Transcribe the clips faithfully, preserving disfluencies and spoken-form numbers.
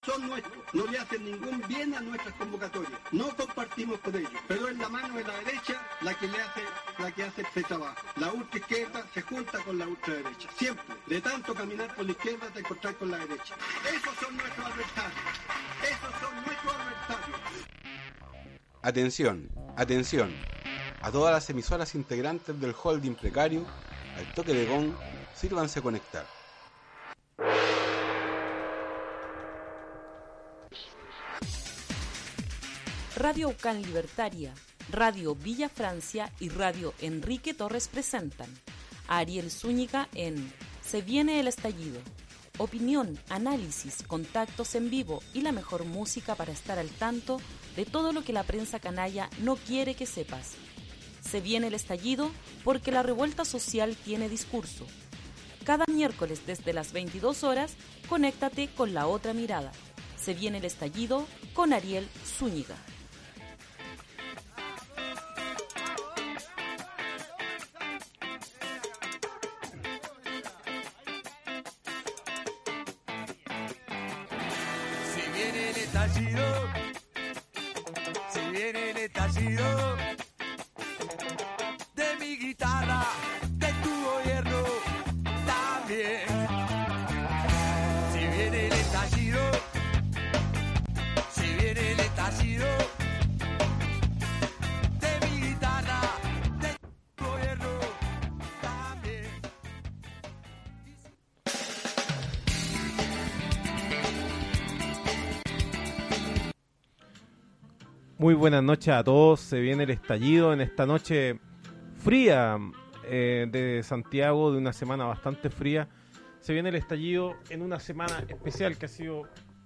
Son nuestros, no le hacen ningún bien a nuestras convocatorias, no compartimos con ellos, pero es la mano de la derecha la que le hace, la que hace este trabajo. La ultraizquierda se junta con la ultraderecha, siempre. De tanto caminar por la izquierda te encontrás con la derecha. Esos son nuestros adversarios, esos son nuestros adversarios. Atención, atención, a todas las emisoras integrantes del holding precario, al toque de gong, sírvanse conectar. Radio Aucán Libertaria, Radio Villa Francia y Radio Enrique Torres presentan a Ariel Zúñiga en Se viene el estallido. Opinión, análisis, contactos en vivo y la mejor música para estar al tanto de todo lo que la prensa canalla no quiere que sepas. Se viene el estallido porque la revuelta social tiene discurso. Cada miércoles desde las veintidós horas, conéctate con La Otra Mirada. Se viene el estallido con Ariel Zúñiga. Si viene el estallido de mi guitarra, de tu gobierno también. Si viene el estallido, si viene el estallido de mi guitarra, de tu gobierno también. Muy buenas noches a todos, se viene el estallido en esta noche fría eh, de Santiago, de una semana bastante fría. Se viene el estallido en una semana especial que ha sido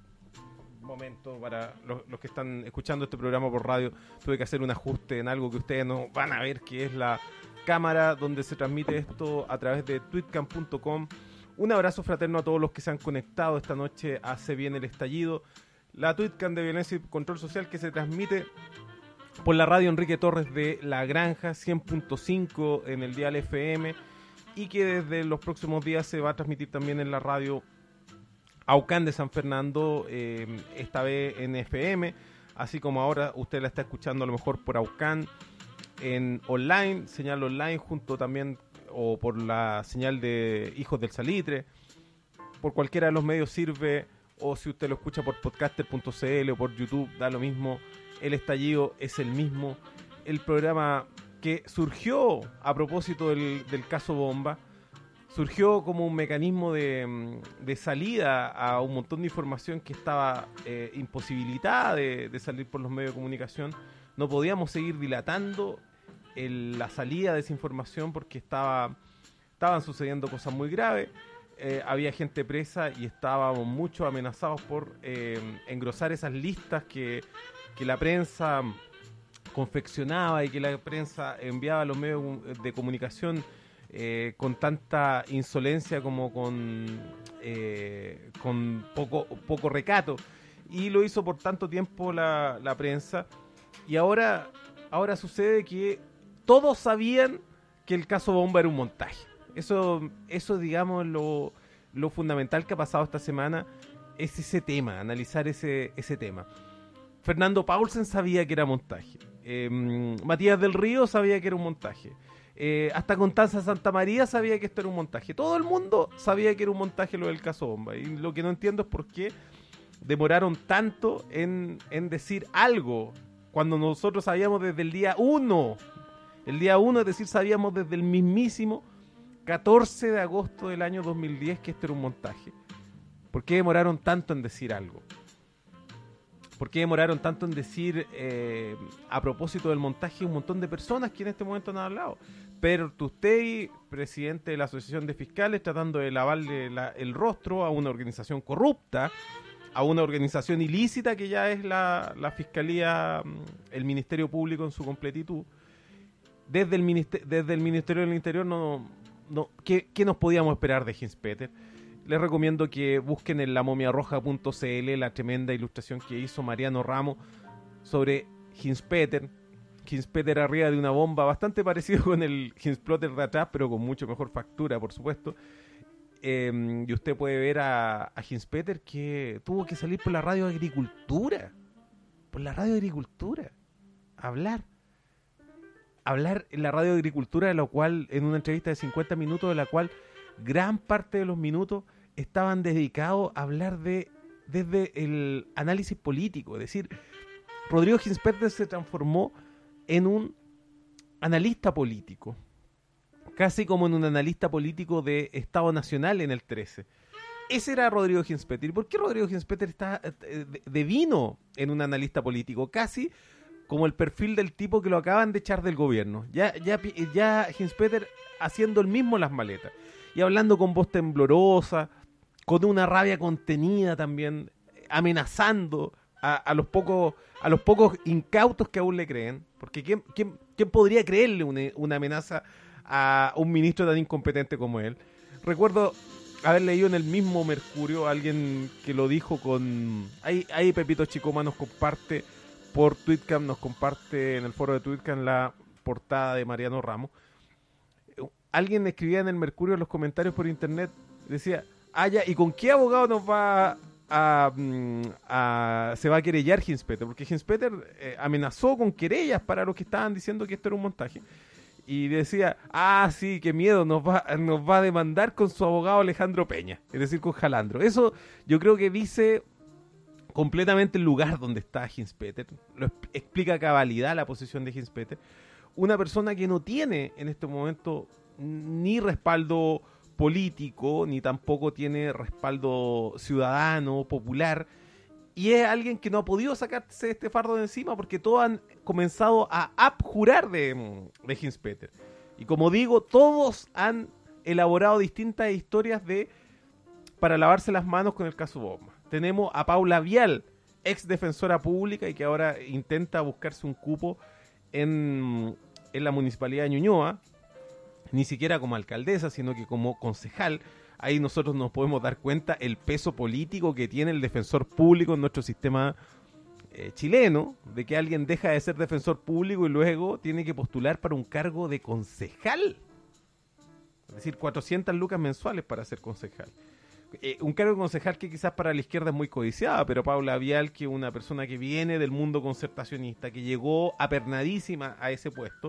un momento para los, los que están escuchando este programa por radio. Tuve que hacer un ajuste en algo que ustedes no van a ver, que es la cámara donde se transmite esto a través de tweetcam punto com. Un abrazo fraterno a todos los que se han conectado esta noche a Se viene el estallido, la Tweetcam de Violencia y Control Social, que se transmite por la radio Enrique Torres de La Granja, cien punto cinco en el dial F M, y que desde los próximos días se va a transmitir también en la radio Aucán de San Fernando, eh, esta vez en F M, así como ahora usted la está escuchando a lo mejor por Aucán en online, señal online, junto también o por la señal de Hijos del Salitre. Por cualquiera de los medios sirve, o si usted lo escucha por podcaster punto c l o por YouTube, da lo mismo. El estallido es el mismo. El programa que surgió a propósito del, del caso Bomba, surgió como un mecanismo de, de salida a un montón de información que estaba eh, imposibilitada de, de salir por los medios de comunicación. No podíamos seguir dilatando el, la salida de esa información porque estaba, estaban sucediendo cosas muy graves. Eh, había gente presa y estábamos mucho amenazados por eh, engrosar esas listas que, que la prensa confeccionaba y que la prensa enviaba a los medios de comunicación eh, con tanta insolencia como con, eh, con poco, poco recato. Y lo hizo por tanto tiempo la, la prensa. Y ahora, ahora sucede que todos sabían que el caso Bomba era un montaje. Eso, eso digamos, lo, lo fundamental que ha pasado esta semana es ese tema, analizar ese, ese tema. Fernando Paulsen sabía que era montaje. Eh, Matías del Río sabía que era un montaje. Eh, hasta Constanza Santamaría sabía que esto era un montaje. Todo el mundo sabía que era un montaje lo del caso Bomba. Y lo que no entiendo es por qué demoraron tanto en, en decir algo cuando nosotros sabíamos desde el día uno. El día uno, es decir, sabíamos desde el mismísimo catorce de agosto del año dos mil diez que esto era un montaje. ¿Por qué demoraron tanto en decir algo? ¿Por qué demoraron tanto en decir eh, a propósito del montaje un montón de personas que en este momento han hablado? Pedro Tustey, presidente de la Asociación de Fiscales, tratando de lavarle la, el rostro a una organización corrupta, a una organización ilícita que ya es la, la Fiscalía, el Ministerio Público en su completitud. Desde el, minister- desde el Ministerio del Interior no... No, ¿qué, ¿qué nos podíamos esperar de Hinspeter? Les recomiendo que busquen en la momia roja punto c l la tremenda ilustración que hizo Mariano Ramos sobre Hinspeter. Hinspeter arriba de una bomba, bastante parecido con el Hinsplotter de atrás, pero con mucho mejor factura, por supuesto. Eh, y usted puede ver a, a Hinspeter que tuvo que salir por la radio de Agricultura. Por la radio de Agricultura. A hablar. Hablar en la radio de Agricultura, de lo cual, en una entrevista de cincuenta minutos, de la cual gran parte de los minutos estaban dedicados a hablar de desde el análisis político. Es decir, Rodrigo Hinspeter se transformó en un analista político. Casi como en un analista político de Estado Nacional en el trece. Ese era Rodrigo Hinspeter. ¿Y por qué Rodrigo Hinspeter está eh, devino en un analista político? Casi como el perfil del tipo que lo acaban de echar del gobierno. Ya, ya, ya Hinspeter haciendo el mismo las maletas. Y hablando con voz temblorosa, con una rabia contenida también, amenazando a, a los pocos a los pocos incautos que aún le creen. Porque ¿quién, quién, quién podría creerle una, una amenaza a un ministro tan incompetente como él? Recuerdo haber leído en el mismo Mercurio alguien que lo dijo con... Ahí, ahí Pepito Chicoma nos comparte por Tweetcam, nos comparte en el foro de Tweetcam la portada de Mariano Ramos. Alguien escribía en el Mercurio en los comentarios por internet, decía, ah, ya, ¿y con qué abogado nos va a, a se va a querellar Hinspeter? Porque Hinspeter eh, amenazó con querellas para los que estaban diciendo que esto era un montaje. Y decía, ah, sí, qué miedo, nos va, nos va a demandar con su abogado Alejandro Peña, es decir, con Jalandro. Eso yo creo que dice completamente el lugar donde está Hinspeter, lo explica a cabalidad la posición de Hinspeter. Una persona que no tiene en este momento ni respaldo político, ni tampoco tiene respaldo ciudadano, popular, y es alguien que no ha podido sacarse este fardo de encima porque todos han comenzado a abjurar de, de Hinspeter. Y como digo, todos han elaborado distintas historias de para lavarse las manos con el caso Bosma. Tenemos a Paula Vial, ex defensora pública y que ahora intenta buscarse un cupo en, en la municipalidad de Ñuñoa, ni siquiera como alcaldesa, sino que como concejal. Ahí nosotros nos podemos dar cuenta el peso político que tiene el defensor público en nuestro sistema eh, chileno, de que alguien deja de ser defensor público y luego tiene que postular para un cargo de concejal. Es decir, cuatrocientas lucas mensuales para ser concejal. Eh, un cargo de concejal que quizás para la izquierda es muy codiciada, pero Paula Vial, que es una persona que viene del mundo concertacionista, que llegó apernadísima a ese puesto,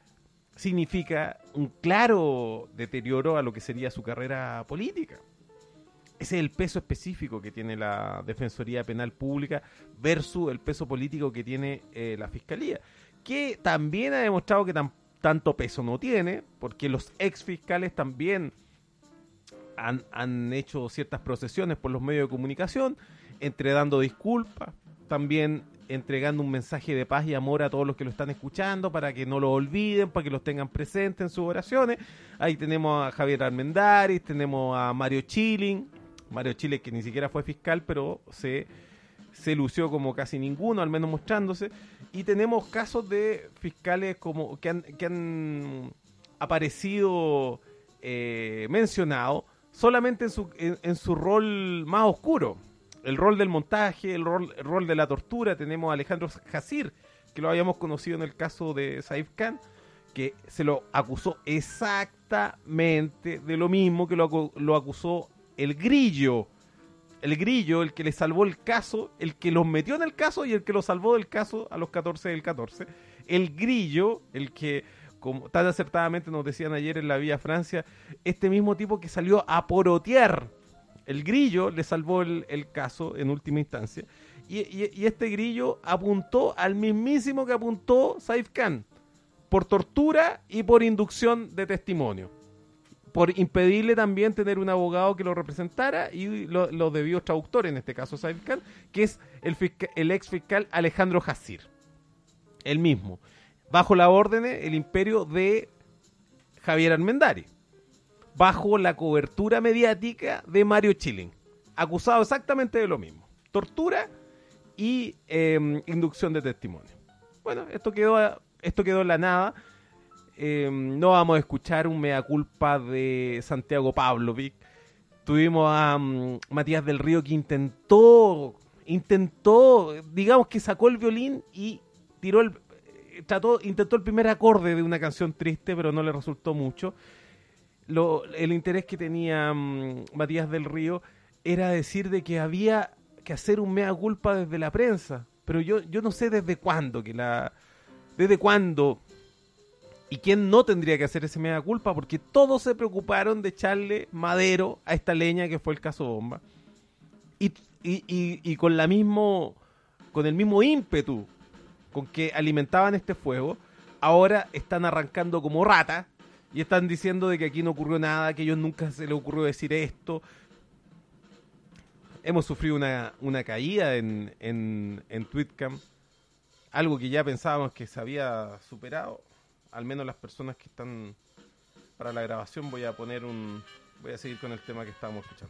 significa un claro deterioro a lo que sería su carrera política. Ese es el peso específico que tiene la Defensoría Penal Pública versus el peso político que tiene eh, la Fiscalía, que también ha demostrado que tan, tanto peso no tiene, porque los ex fiscales también han, han hecho ciertas procesiones por los medios de comunicación, entregando disculpas, también entregando un mensaje de paz y amor a todos los que lo están escuchando para que no lo olviden, para que los tengan presentes en sus oraciones. Ahí tenemos a Javier Armendáriz, tenemos a Mario Chilling, Mario Chilling que ni siquiera fue fiscal, pero se, se lució como casi ninguno, al menos mostrándose. Y tenemos casos de fiscales como que han, que han aparecido eh, mencionados solamente en su, en, en su rol más oscuro. El rol del montaje, el rol, el rol de la tortura. Tenemos a Alejandro Jacir, que lo habíamos conocido en el caso de Saif Khan, que se lo acusó exactamente de lo mismo que lo, lo acusó el Grillo. El Grillo, el que le salvó el caso, el que los metió en el caso y el que lo salvó del caso a los catorce del catorce. El Grillo, el que, como tan acertadamente nos decían ayer en la Vía Francia, este mismo tipo que salió a porotear. El Grillo le salvó el, el caso en última instancia. Y, y, y este Grillo apuntó al mismísimo que apuntó Saif Khan, por tortura y por inducción de testimonio. Por impedirle también tener un abogado que lo representara y los lo debidos traductores, en este caso Saif Khan, que es el, fiscal, el ex fiscal Alejandro Jacir. El mismo. Bajo la orden, el imperio de Javier Armendáriz. Bajo la cobertura mediática de Mario Chilling, acusado exactamente de lo mismo, tortura y eh, inducción de testimonio. Bueno, esto quedó, esto quedó en la nada. Eh, no vamos a escuchar un mea culpa de Santiago Pavlovic. Tuvimos a um, Matías del Río que intentó, intentó, digamos que sacó el violín y tiró el, trató, intentó el primer acorde de una canción triste, pero no le resultó mucho. lo, el interés que tenía um, Matías del Río era decir de que había que hacer un mea culpa desde la prensa. Pero yo, yo no sé desde cuándo, que la, desde cuándo y quién no tendría que hacer ese mea culpa, porque todos se preocuparon de echarle madero a esta leña que fue el caso Bomba. Y, y, y, y con la mismo, con el mismo ímpetu con que alimentaban este fuego, ahora están arrancando como ratas y están diciendo de que aquí no ocurrió nada, que a ellos nunca se les ocurrió decir esto. Hemos sufrido una, una caída en, en, en Tweetcam, algo que ya pensábamos que se había superado, al menos las personas que están para la grabación. Voy a poner un, voy a seguir con el tema que estábamos escuchando.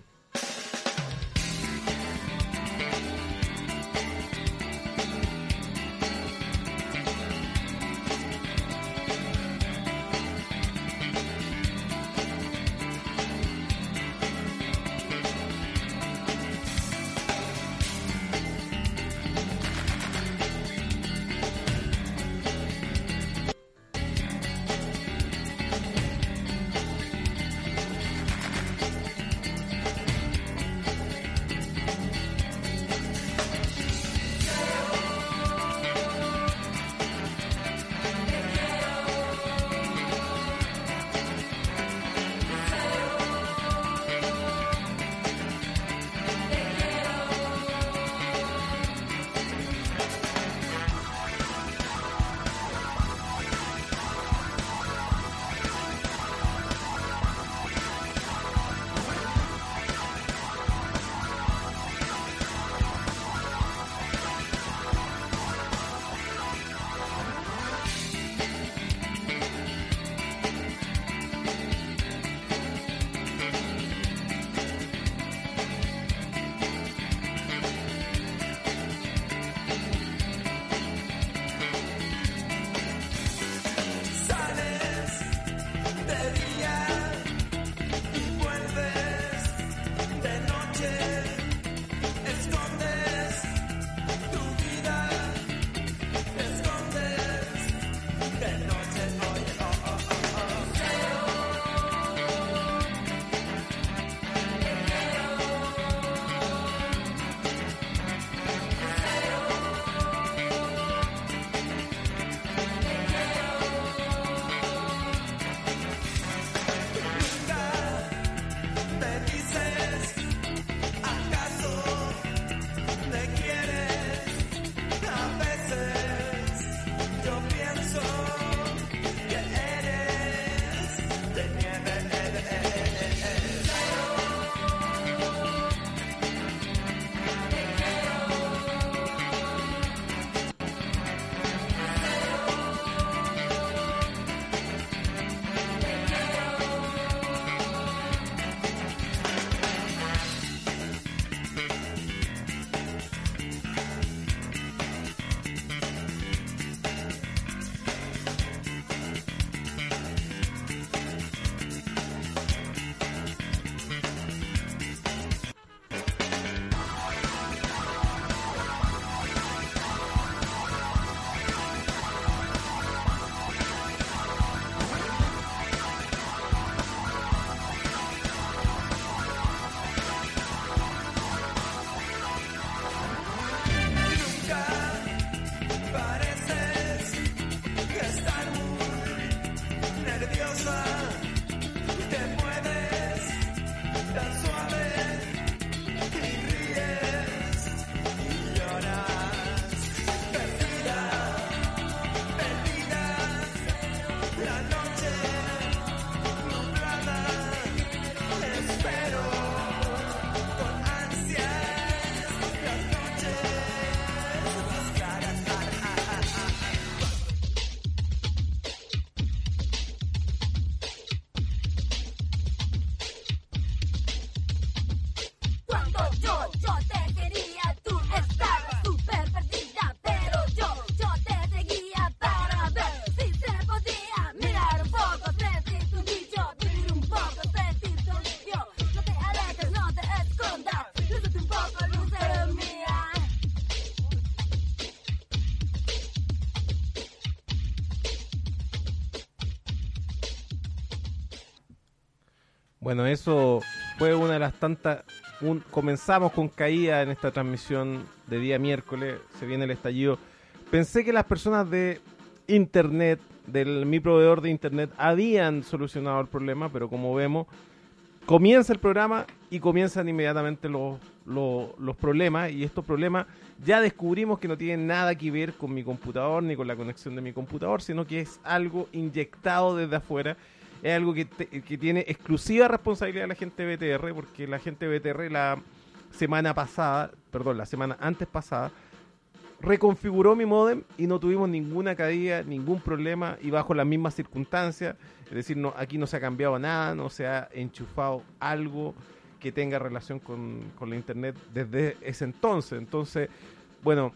Bueno, eso fue una de las tantas... Un, comenzamos con caída en esta transmisión de día miércoles, se viene el estallido. Pensé que las personas de internet, de mi proveedor de internet, habían solucionado el problema, pero como vemos, comienza el programa y comienzan inmediatamente los, los, los problemas, y estos problemas ya descubrimos que no tienen nada que ver con mi computador ni con la conexión de mi computador, sino que es algo inyectado desde afuera. Es algo que, te, que tiene exclusiva responsabilidad de la gente de B T R, porque la gente de B T R la semana pasada, perdón, la semana antes pasada, reconfiguró mi módem y no tuvimos ninguna caída, ningún problema, y bajo las mismas circunstancias. Es decir, no, aquí no se ha cambiado nada, no se ha enchufado algo que tenga relación con, con la internet desde ese entonces. Entonces, bueno,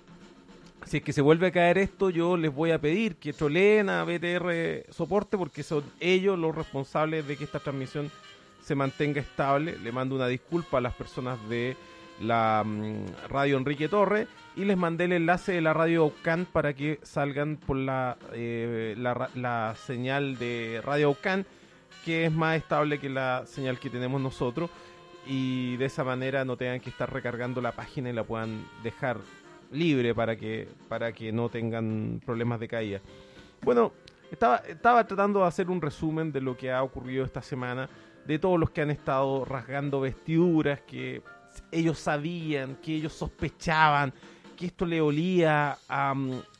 si es que se vuelve a caer esto, yo les voy a pedir que troleen a B T R Soporte, porque son ellos los responsables de que esta transmisión se mantenga estable. Le mando una disculpa a las personas de la um, radio Enrique Torres, y les mandé el enlace de la radio Aucán para que salgan por la, eh, la, la señal de radio Aucán, que es más estable que la señal que tenemos nosotros, y de esa manera no tengan que estar recargando la página y la puedan dejar libre para que para que no tengan problemas de caída. Bueno, estaba, estaba tratando de hacer un resumen de lo que ha ocurrido esta semana, de todos los que han estado rasgando vestiduras, que ellos sabían, que ellos sospechaban que esto le olía a,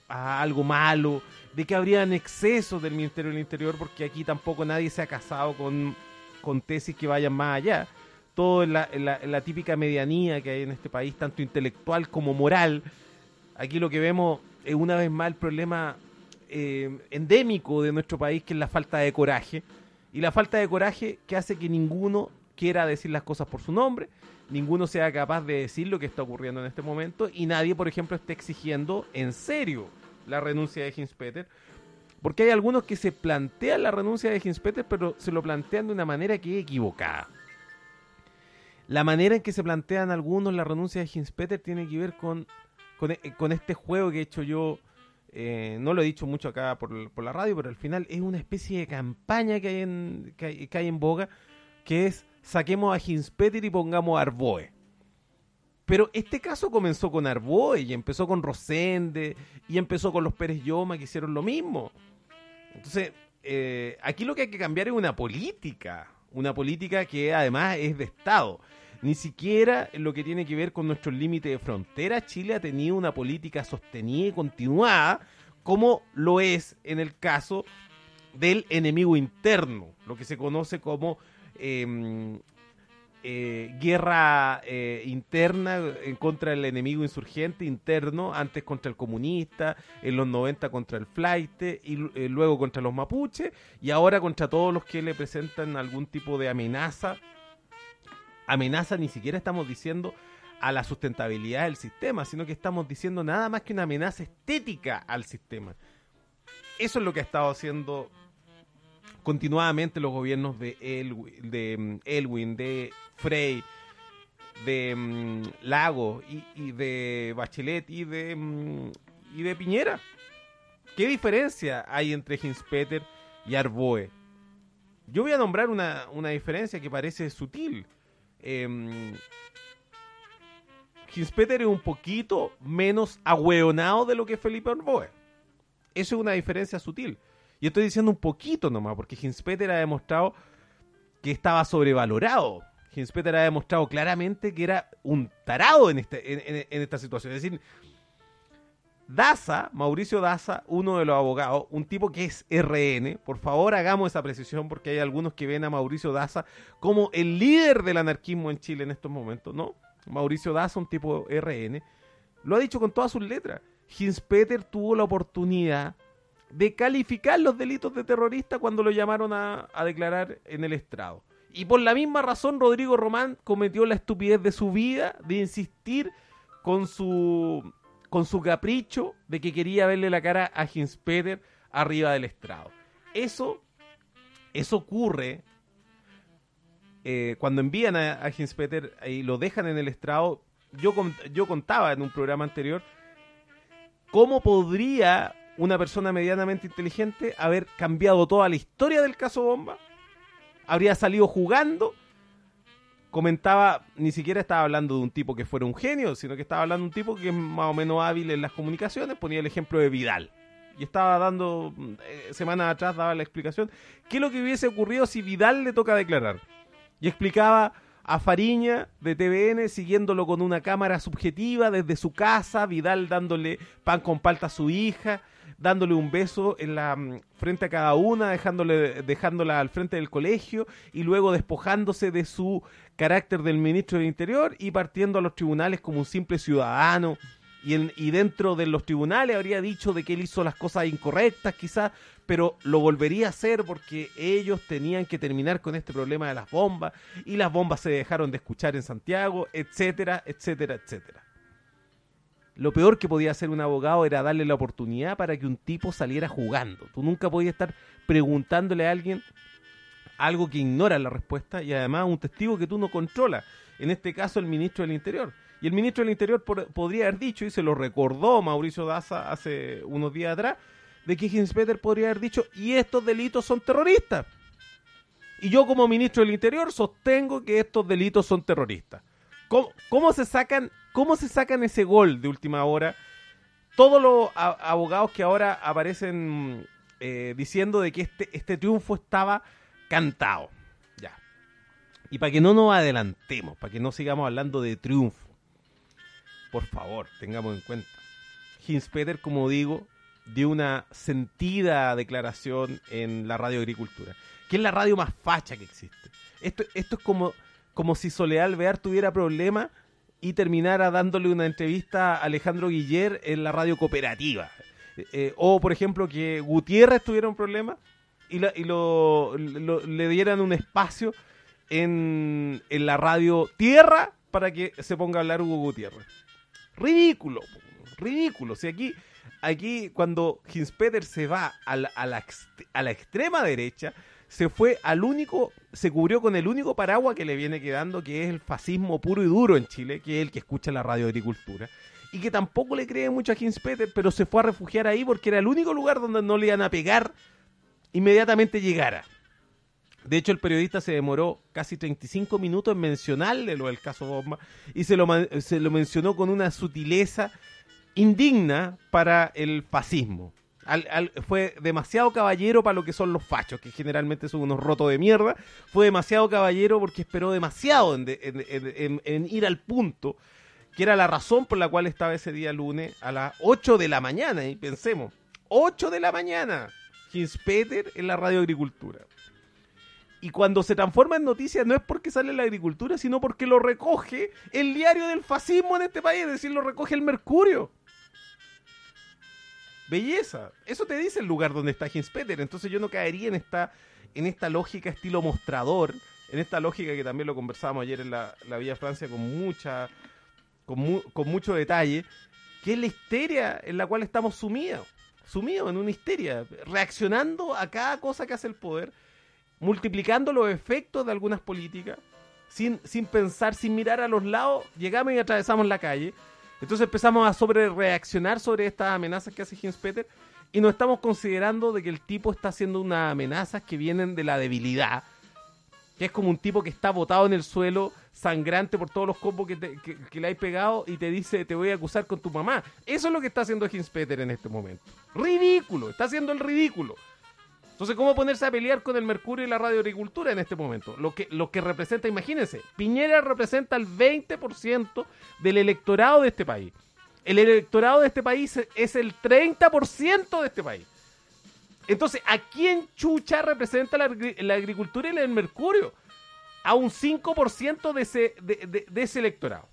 a algo malo, de que habrían excesos del Ministerio del Interior, porque aquí tampoco nadie se ha casado con, con tesis que vayan más allá. Todo en la, en, la, en la típica medianía que hay en este país, tanto intelectual como moral. Aquí lo que vemos es una vez más el problema eh, endémico de nuestro país, que es la falta de coraje. Y la falta de coraje que hace que ninguno quiera decir las cosas por su nombre, ninguno sea capaz de decir lo que está ocurriendo en este momento, y nadie, por ejemplo, esté exigiendo en serio la renuncia de Hinspeter, porque hay algunos que se plantean la renuncia de Hinspeter, pero se lo plantean de una manera que es equivocada. La manera en que se plantean algunos la renuncia de Hinspeter tiene que ver con, con, con este juego que he hecho yo, eh, no lo he dicho mucho acá por, por la radio, pero al final es una especie de campaña que hay en, que hay, que hay en boga, que es: saquemos a Hinspeter y pongamos a Arboe. Pero este caso comenzó con Arboe, y empezó con Rosende, y empezó con los Pérez Lloma, que hicieron lo mismo. Entonces, eh, aquí lo que hay que cambiar es una política, una política que además es de Estado. Ni siquiera en lo que tiene que ver con nuestros límites de frontera, Chile ha tenido una política sostenida y continuada, como lo es en el caso del enemigo interno, lo que se conoce como eh, eh, guerra eh, interna en contra del enemigo insurgente interno, antes contra el comunista, en los noventa contra el flaite, y eh, luego contra los mapuches, y ahora contra todos los que le presentan algún tipo de amenaza. Amenaza ni siquiera estamos diciendo a la sustentabilidad del sistema, sino que estamos diciendo nada más que una amenaza estética al sistema. Eso es lo que ha estado haciendo continuadamente los gobiernos de Elwin, de, Elwin, de Frey, de um, Lago y, y de Bachelet y de, um, y de Piñera. ¿Qué diferencia hay entre Hinspeter y Arboe? Yo voy a nombrar una, una diferencia que parece sutil. Eh, Hinspeter es un poquito menos ahueonado de lo que es Felipe Arboe. Eso es una diferencia sutil. Y estoy diciendo un poquito nomás, porque Hinspeter ha demostrado que estaba sobrevalorado. Hinspeter ha demostrado claramente que era un tarado en, este, en, en, en esta situación. Es decir, Daza, Mauricio Daza, uno de los abogados, un tipo que es R N, por favor hagamos esa precisión, porque hay algunos que ven a Mauricio Daza como el líder del anarquismo en Chile en estos momentos. No, Mauricio Daza, un tipo R N, lo ha dicho con todas sus letras. Hinspeter tuvo la oportunidad de calificar los delitos de terrorista cuando lo llamaron a, a declarar en el estrado. Y por la misma razón Rodrigo Román cometió la estupidez de su vida de insistir con su... con su capricho de que quería verle la cara a Hinspeter arriba del estrado. Eso, eso ocurre eh, cuando envían a, a Hinspeter y lo dejan en el estrado. Yo, yo contaba en un programa anterior cómo podría una persona medianamente inteligente haber cambiado toda la historia del caso Bomba. Habría salido jugando comentaba, ni siquiera estaba hablando de un tipo que fuera un genio, sino que estaba hablando de un tipo que es más o menos hábil en las comunicaciones. Ponía el ejemplo de Vidal. Y estaba dando, eh, semanas atrás daba la explicación, qué es lo que hubiese ocurrido si Vidal le toca declarar. Y explicaba a Fariña de T V N siguiéndolo con una cámara subjetiva desde su casa, Vidal dándole pan con palta a su hija, dándole un beso en la frente a cada una, dejándole, dejándola al frente del colegio y luego despojándose de su carácter del ministro del Interior y partiendo a los tribunales como un simple ciudadano. Y, en, y dentro de los tribunales habría dicho de que él hizo las cosas incorrectas quizás, pero lo volvería a hacer porque ellos tenían que terminar con este problema de las bombas y las bombas se dejaron de escuchar en Santiago, etcétera, etcétera, etcétera. Lo peor que podía hacer un abogado era darle la oportunidad para que un tipo saliera jugando. Tú nunca podías estar preguntándole a alguien algo que ignora la respuesta y además un testigo que tú no controlas, en este caso el ministro del Interior. Y el ministro del Interior por, podría haber dicho, y se lo recordó Mauricio Daza hace unos días atrás, de que Hinspeter podría haber dicho, y estos delitos son terroristas. Y yo como ministro del Interior sostengo que estos delitos son terroristas. ¿Cómo, cómo se sacan, cómo se sacan ese gol de última hora? Todos los a, abogados que ahora aparecen eh, diciendo de que este, este triunfo estaba cantado. Ya. Y para que no nos adelantemos, para que no sigamos hablando de triunfo, por favor, tengamos en cuenta. Hinspeter, como digo, dio una sentida declaración en la Radio Agricultura, que es la radio más facha que existe. Esto, esto es como, como si Soledad Alvear tuviera problemas y terminara dándole una entrevista a Alejandro Guiller en la Radio Cooperativa. Eh, o, por ejemplo, que Gutiérrez tuviera un problema y, la, y lo, lo, le dieran un espacio en, en la Radio Tierra para que se ponga a hablar Hugo Gutiérrez. Ridículo, ridículo. Si aquí, aquí cuando Hinspeter se va a la, a, la, a la extrema derecha, se fue al único, se cubrió con el único paraguas que le viene quedando, que es el fascismo puro y duro en Chile, que es el que escucha la Radio Agricultura, y que tampoco le cree mucho a Hinspeter, pero se fue a refugiar ahí porque era el único lugar donde no le iban a pegar inmediatamente llegara. De hecho, el periodista se demoró casi treinta y cinco minutos en mencionarle lo del caso Bomba y se lo, se lo mencionó con una sutileza indigna para el fascismo. Al, al, fue demasiado caballero para lo que son los fachos, que generalmente son unos rotos de mierda. Fue demasiado caballero porque esperó demasiado en, de, en, en, en, en ir al punto, que era la razón por la cual estaba ese día lunes a las ocho de la mañana. Y pensemos, ocho de la mañana, Hinspeter en la Radio Agricultura. Y cuando se transforma en noticia no es porque sale la agricultura, sino porque lo recoge el diario del fascismo en este país, es decir, lo recoge el Mercurio. Belleza. Eso te dice el lugar donde está Hinspeter. Entonces yo no caería en esta, en esta lógica estilo mostrador, en esta lógica que también lo conversábamos ayer en la, la Villa Francia con mucha, con, mu, con mucho detalle, que es la histeria en la cual estamos sumidos, sumidos en una histeria, reaccionando a cada cosa que hace el poder, multiplicando los efectos de algunas políticas, sin, sin pensar, sin mirar a los lados, llegamos y atravesamos la calle. Entonces empezamos a sobre reaccionar sobre estas amenazas que hace Hinspeter y no estamos considerando de que el tipo está haciendo unas amenazas que vienen de la debilidad, que es como un tipo que está botado en el suelo, sangrante por todos los combos que, te, que, que le hay pegado y te dice, te voy a acusar con tu mamá. Eso es lo que está haciendo Hinspeter en este momento. Ridículo, está haciendo el ridículo. Entonces, ¿cómo ponerse a pelear con el Mercurio y la Radio Agricultura en este momento? Lo que, lo que representa, imagínense, Piñera representa el veinte por ciento del electorado de este país. El electorado de este país es el treinta por ciento de este país. Entonces, ¿a quién chucha representa la, la agricultura y el Mercurio? A un cinco por ciento de ese, de, de, de ese electorado.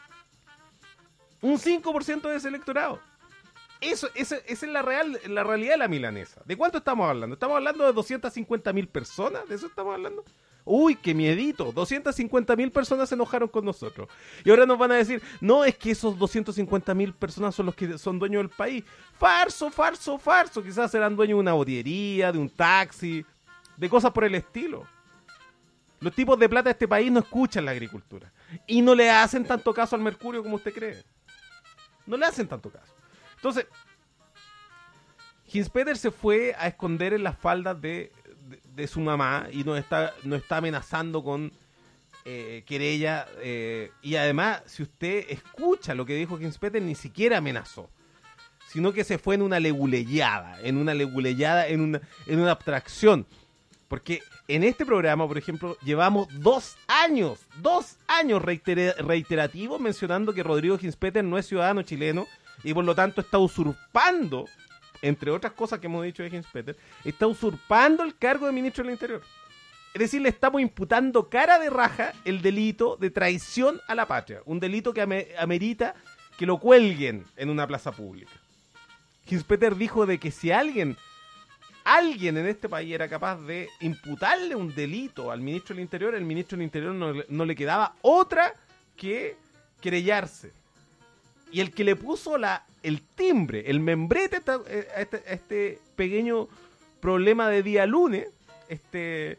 Un cinco por ciento de ese electorado. Eso, eso, esa es la, real, la realidad de la milanesa. ¿De cuánto estamos hablando? ¿Estamos hablando de doscientas cincuenta mil personas? ¿De eso estamos hablando? Uy, qué miedito. doscientas cincuenta mil personas se enojaron con nosotros. Y ahora nos van a decir, no, es que esos doscientas cincuenta mil personas son los que son dueños del país. Farso, farso, farso. Quizás serán dueños de una botillería, de un taxi, de cosas por el estilo. Los tipos de plata de este país no escuchan la agricultura. Y no le hacen tanto caso al Mercurio como usted cree. No le hacen tanto caso. Entonces, Hinspeter se fue a esconder en las faldas de, de, de su mamá y nos está, nos está amenazando con eh, querella, eh, y además, si usted escucha lo que dijo Hinspeter, ni siquiera amenazó, sino que se fue en una leguleyada, en una leguleyada, en una, en una abstracción. Porque en este programa, por ejemplo, llevamos dos años, dos años reiter- reiterativos mencionando que Rodrigo Hinspeter no es ciudadano chileno y por lo tanto está usurpando, entre otras cosas que hemos dicho de Hinspeter, está usurpando el cargo de ministro del Interior. Es decir, le estamos imputando cara de raja el delito de traición a la patria, un delito que ame- amerita que lo cuelguen en una plaza pública. Hinspeter dijo de que si alguien, alguien en este país era capaz de imputarle un delito al ministro del Interior, el ministro del Interior no, no le quedaba otra que querellarse. Y el que le puso la, el timbre, el membrete a este, a este pequeño problema de día lunes, este,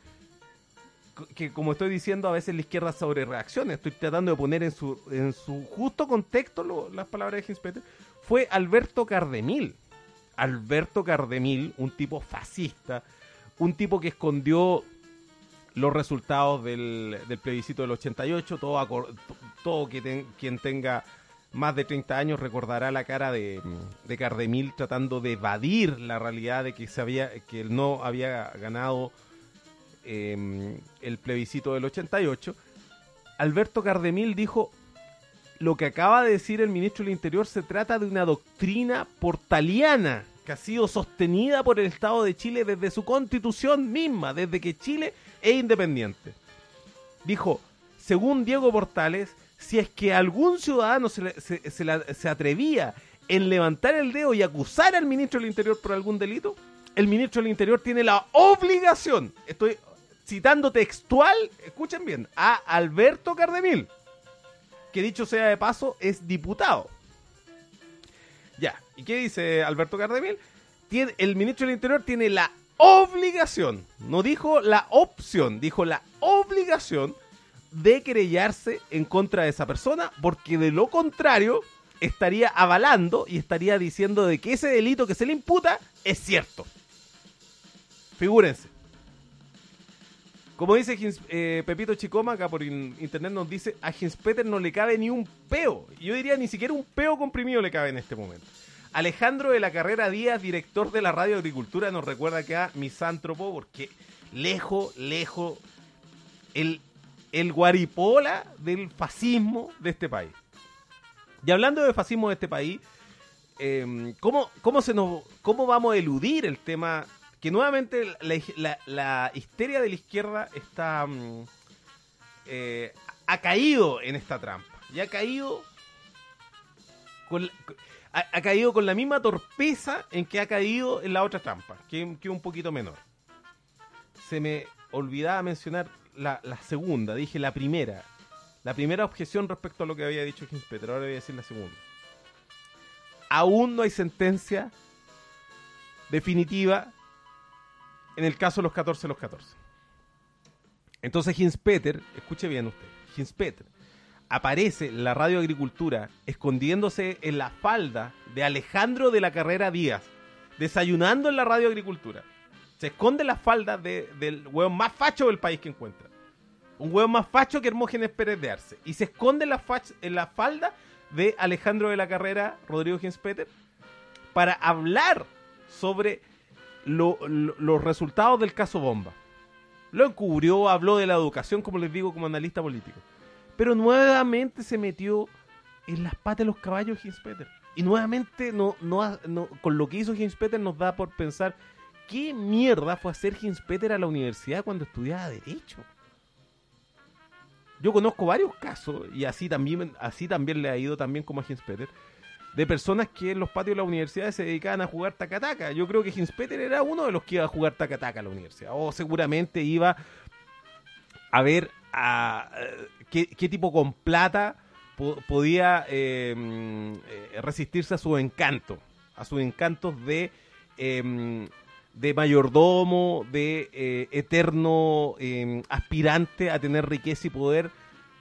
que como estoy diciendo, a veces la izquierda sobre reacciona, estoy tratando de poner en su, en su justo contexto lo, las palabras de Hinspeter, fue Alberto Cardemil. Alberto Cardemil, un tipo fascista, un tipo que escondió los resultados del, del plebiscito del ochenta y ocho, todo, acor- todo que ten, quien tenga más de treinta años recordará la cara de, de Cardemil tratando de evadir la realidad de que, se había, que él no había ganado eh, el plebiscito del ochenta y ocho. Alberto Cardemil dijo: lo que acaba de decir el ministro del Interior se trata de una doctrina portaliana que ha sido sostenida por el Estado de Chile desde su constitución misma, desde que Chile es independiente. Dijo, según Diego Portales, si es que algún ciudadano se, se, se, la, se atrevía en levantar el dedo y acusar al ministro del Interior por algún delito, el ministro del Interior tiene la obligación, estoy citando textual, escuchen bien, a Alberto Cardemil, que dicho sea de paso, es diputado. Ya, ¿y qué dice Alberto Cardemil? Tiene, el ministro del Interior tiene la obligación, no dijo la opción, dijo la obligación de querellarse en contra de esa persona, porque de lo contrario estaría avalando y estaría diciendo de que ese delito que se le imputa es cierto. Figúrense. Como dice Hins, eh, Pepito Chicoma, acá por in, internet nos dice, a Hinspeter no le cabe ni un peo. Yo diría ni siquiera un peo comprimido le cabe en este momento. Alejandro de la Carrera Díaz, director de la Radio Agricultura, nos recuerda que a misántropo, porque lejos, lejos, el, el guaripola del fascismo de este país. Y hablando de fascismo de este país, eh, ¿cómo, cómo, se nos, ¿cómo vamos a eludir el tema? Que nuevamente la, la, la histeria de la izquierda está um, eh, ha caído en esta trampa. Y ha caído con, ha, ha caído con la misma torpeza en que ha caído en la otra trampa, que, que un poquito menor. Se me olvidaba mencionar la, la segunda, dije la primera. La primera objeción respecto a lo que había dicho Hinspeter, ahora voy a decir la segunda. Aún no hay sentencia definitiva en el caso de los catorce los catorce. Entonces Hinspeter, escuche bien usted, Hinspeter aparece en la Radio Agricultura escondiéndose en la falda de Alejandro de la Carrera Díaz, desayunando en la Radio Agricultura. Se esconde en las faldas de, del hueón más facho del país que encuentra. Un hueón más facho que Hermógenes Pérez de Arce. Y se esconde en la, fach, en la falda de Alejandro de la Carrera, Rodrigo Hinspeter, para hablar sobre Lo, lo, los resultados del caso Bomba. Lo encubrió, habló de la educación, como les digo, como analista político. Pero nuevamente se metió en las patas de los caballos Hinspeter. Y nuevamente, no, no, no, con lo que hizo Hinspeter nos da por pensar qué mierda fue hacer Hinspeter a la universidad cuando estudiaba Derecho. Yo conozco varios casos, y así también, así también le ha ido también como a Hinspeter, de personas que en los patios de la universidad se dedicaban a jugar taca-taca. Yo creo que Hinspeter era uno de los que iba a jugar taca-taca a la universidad. O seguramente iba a ver a, a qué, qué tipo con plata po podía eh, eh, resistirse a su encanto. A sus encantos de, eh, de mayordomo, de eh, eterno eh, aspirante a tener riqueza y poder.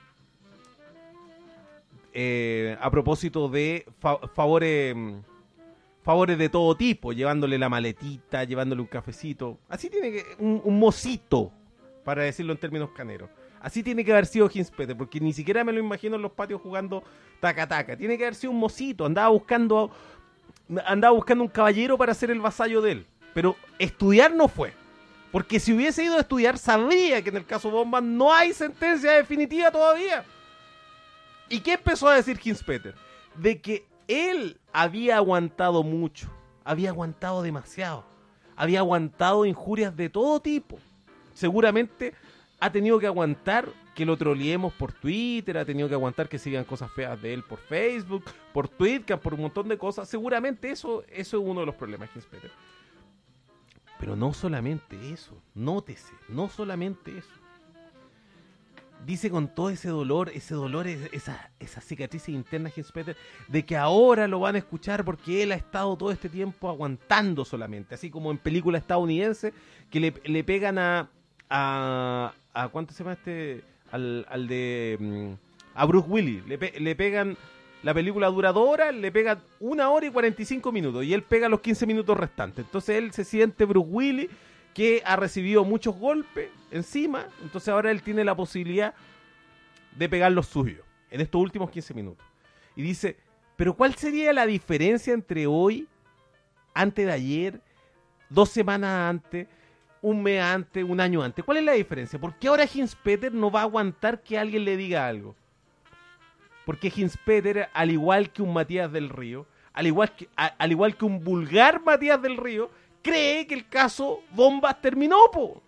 Eh, a propósito de fa favores favores de todo tipo, llevándole la maletita, llevándole un cafecito, así tiene que un, un mocito, para decirlo en términos caneros, Así tiene que haber sido Hinspeter, porque ni siquiera me lo imagino en los patios jugando taca-taca. Tiene que haber sido un mocito, andaba buscando, andaba buscando un caballero para ser el vasallo de él. Pero estudiar no fue. Porque si hubiese ido a estudiar, sabría que en el caso Bomba no hay sentencia definitiva todavía. ¿Y qué empezó a decir Hinspeter? De que él había aguantado mucho, había aguantado demasiado, había aguantado injurias de todo tipo. Seguramente ha tenido que aguantar que lo troleemos por Twitter, ha tenido que aguantar que sigan cosas feas de él por Facebook, por Twitter, por un montón de cosas. Seguramente eso, eso es uno de los problemas, Hinspeter. Pero no solamente eso, nótese, no solamente eso. Dice con todo ese dolor, ese dolor, esa, esa cicatriz interna, Hinspeter, de que ahora lo van a escuchar porque él ha estado todo este tiempo aguantando solamente. Así como en película estadounidense, que le, le pegan a, a, a... ¿Cuánto se llama este? Al, al de... A Bruce Willis. Le, pe, le pegan... La película dura dos horas, le pegan una hora y cuarenta y cinco minutos. Y él pega los quince minutos restantes. Entonces él se siente Bruce Willis, que ha recibido muchos golpes encima. Entonces ahora él tiene la posibilidad de pegar los suyos en estos últimos quince minutos. Y dice, pero ¿cuál sería la diferencia entre hoy, antes de ayer, dos semanas antes, un mes antes, un año antes? ¿Cuál es la diferencia? ¿Por qué ahora Hinspeter no va a aguantar que alguien le diga algo? Porque Hinspeter, al igual que un Matías del Río, al igual que, a, al igual que un vulgar Matías del Río, cree que el caso Bombas terminó, po.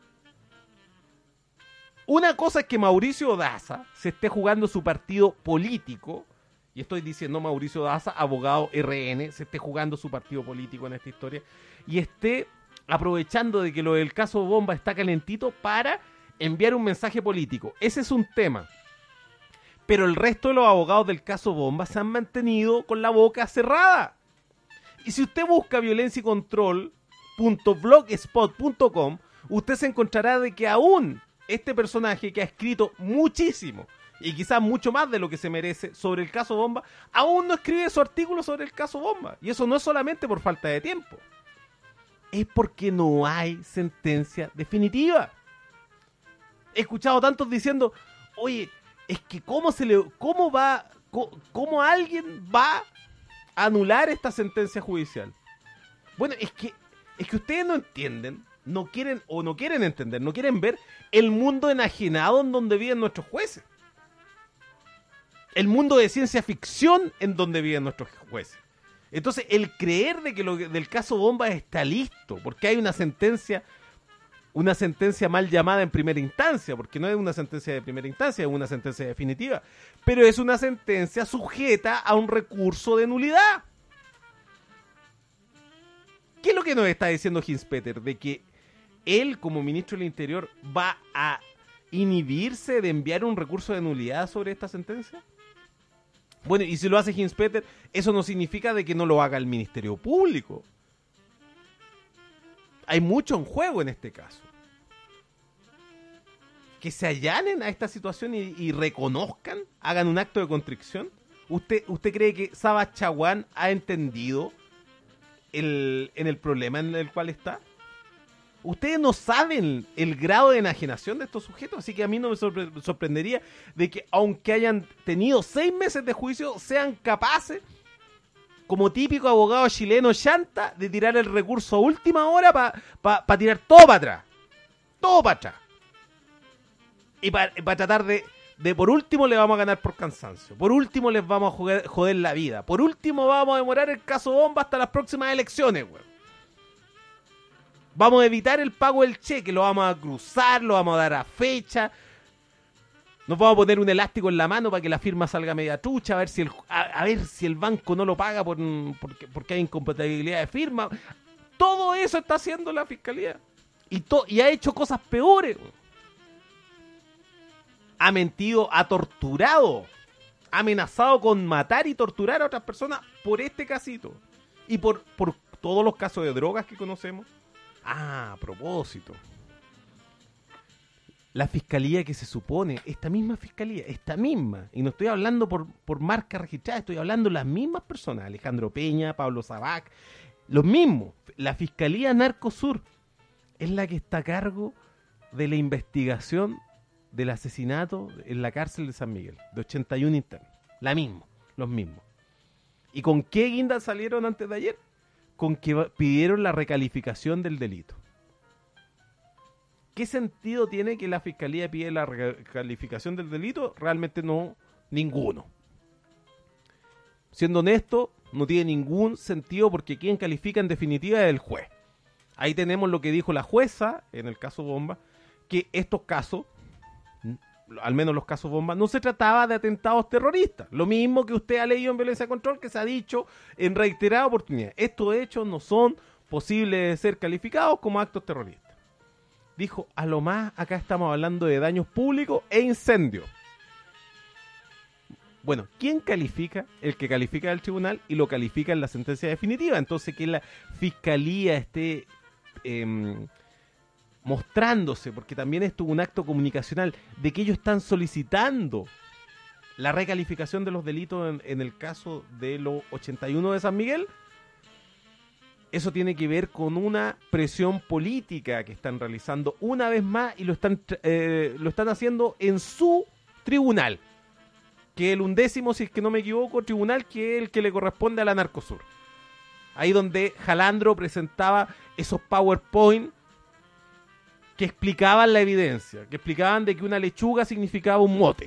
Una cosa es que Mauricio Daza se esté jugando su partido político, y estoy diciendo Mauricio Daza, abogado R N, se esté jugando su partido político en esta historia, y esté aprovechando de que lo del caso Bomba está calentito para enviar un mensaje político. Ese es un tema. Pero el resto de los abogados del caso Bomba se han mantenido con la boca cerrada. Y si usted busca violencia y control punto blogspot punto com, usted se encontrará de que aún este personaje que ha escrito muchísimo, y quizás mucho más de lo que se merece sobre el caso Bomba, aún no escribe su artículo sobre el caso Bomba. Y eso no es solamente por falta de tiempo. Es porque no hay sentencia definitiva. He escuchado tantos diciendo, oye, es que cómo se le, cómo va, cómo, cómo alguien va a anular esta sentencia judicial. Bueno, es que, es que ustedes no entienden, no quieren o no quieren entender, no quieren ver el mundo enajenado en donde viven nuestros jueces. El mundo de ciencia ficción en donde viven nuestros jueces. Entonces, el creer de que lo del caso Bomba está listo, porque hay una sentencia una sentencia mal llamada en primera instancia, porque no es una sentencia de primera instancia, es una sentencia definitiva, pero es una sentencia sujeta a un recurso de nulidad. ¿Qué es lo que nos está diciendo Hinspeter? De que él, como ministro del Interior, va a inhibirse de enviar un recurso de nulidad sobre esta sentencia. Bueno, y si lo hace Hinspeter, eso no significa de que no lo haga el Ministerio Público. Hay mucho en juego en este caso. Que se allanen a esta situación y, y reconozcan, hagan un acto de contrición. ¿Usted, usted cree que Saba Chaguán ha entendido el, en el problema en el cual está? Ustedes no saben el grado de enajenación de estos sujetos, así que a mí no me sorpre- sorprendería de que, aunque hayan tenido seis meses de juicio, sean capaces, como típico abogado chileno chanta, de tirar el recurso a última hora para pa, pa tirar todo para atrás. Todo para atrás. Y para pa tratar de, de, por último, le vamos a ganar por cansancio. Por último, les vamos a joder, joder la vida. Por último, vamos a demorar el caso Bomba hasta las próximas elecciones, güey. Vamos a evitar el pago del cheque. Lo vamos a cruzar, lo vamos a dar a fecha. Nos vamos a poner un elástico en la mano para que la firma salga media trucha, a ver si el, a, a ver si el banco no lo paga por, porque, porque hay incompatibilidad de firma. Todo eso está haciendo la fiscalía. Y, to, y ha hecho cosas peores. Ha mentido, ha torturado, ha amenazado con matar y torturar a otras personas por este casito. Y por, por todos los casos de drogas que conocemos. Ah, a propósito. La fiscalía que se supone, esta misma fiscalía, esta misma, y no estoy hablando por, por marca registrada, estoy hablando de las mismas personas, Alejandro Peña, Pablo Sabac, los mismos. La fiscalía Narcosur es la que está a cargo de la investigación del asesinato en la cárcel de San Miguel, de ochenta y uno internos. La misma, los mismos. ¿Y con qué guinda salieron antes de ayer? Con que pidieron la recalificación del delito. ¿Qué sentido tiene que la Fiscalía pide la recalificación del delito? Realmente no, ninguno. Siendo honesto, no tiene ningún sentido porque quien califica en definitiva es el juez. Ahí tenemos lo que dijo la jueza en el caso Bomba, que estos casos, al menos los casos Bomba, no se trataba de atentados terroristas. Lo mismo que usted ha leído en Violencia de Control, que se ha dicho en reiteradas oportunidades. Estos hechos no son posibles de ser calificados como actos terroristas. Dijo, a lo más acá estamos hablando de daños públicos e incendios. Bueno, ¿quién califica? El que califica el tribunal y lo califica en la sentencia definitiva. Entonces, que la Fiscalía esté eh, mostrándose, porque también esto es un acto comunicacional, de que ellos están solicitando la recalificación de los delitos en, en el caso de los ochenta y uno de San Miguel. Eso tiene que ver con una presión política que están realizando una vez más y lo están, eh, lo están haciendo en su tribunal. Que el undécimo, si es que no me equivoco, tribunal que es el que le corresponde a la Narcosur. Ahí donde Jalandro presentaba esos PowerPoint que explicaban la evidencia, que explicaban de que una lechuga significaba un mote.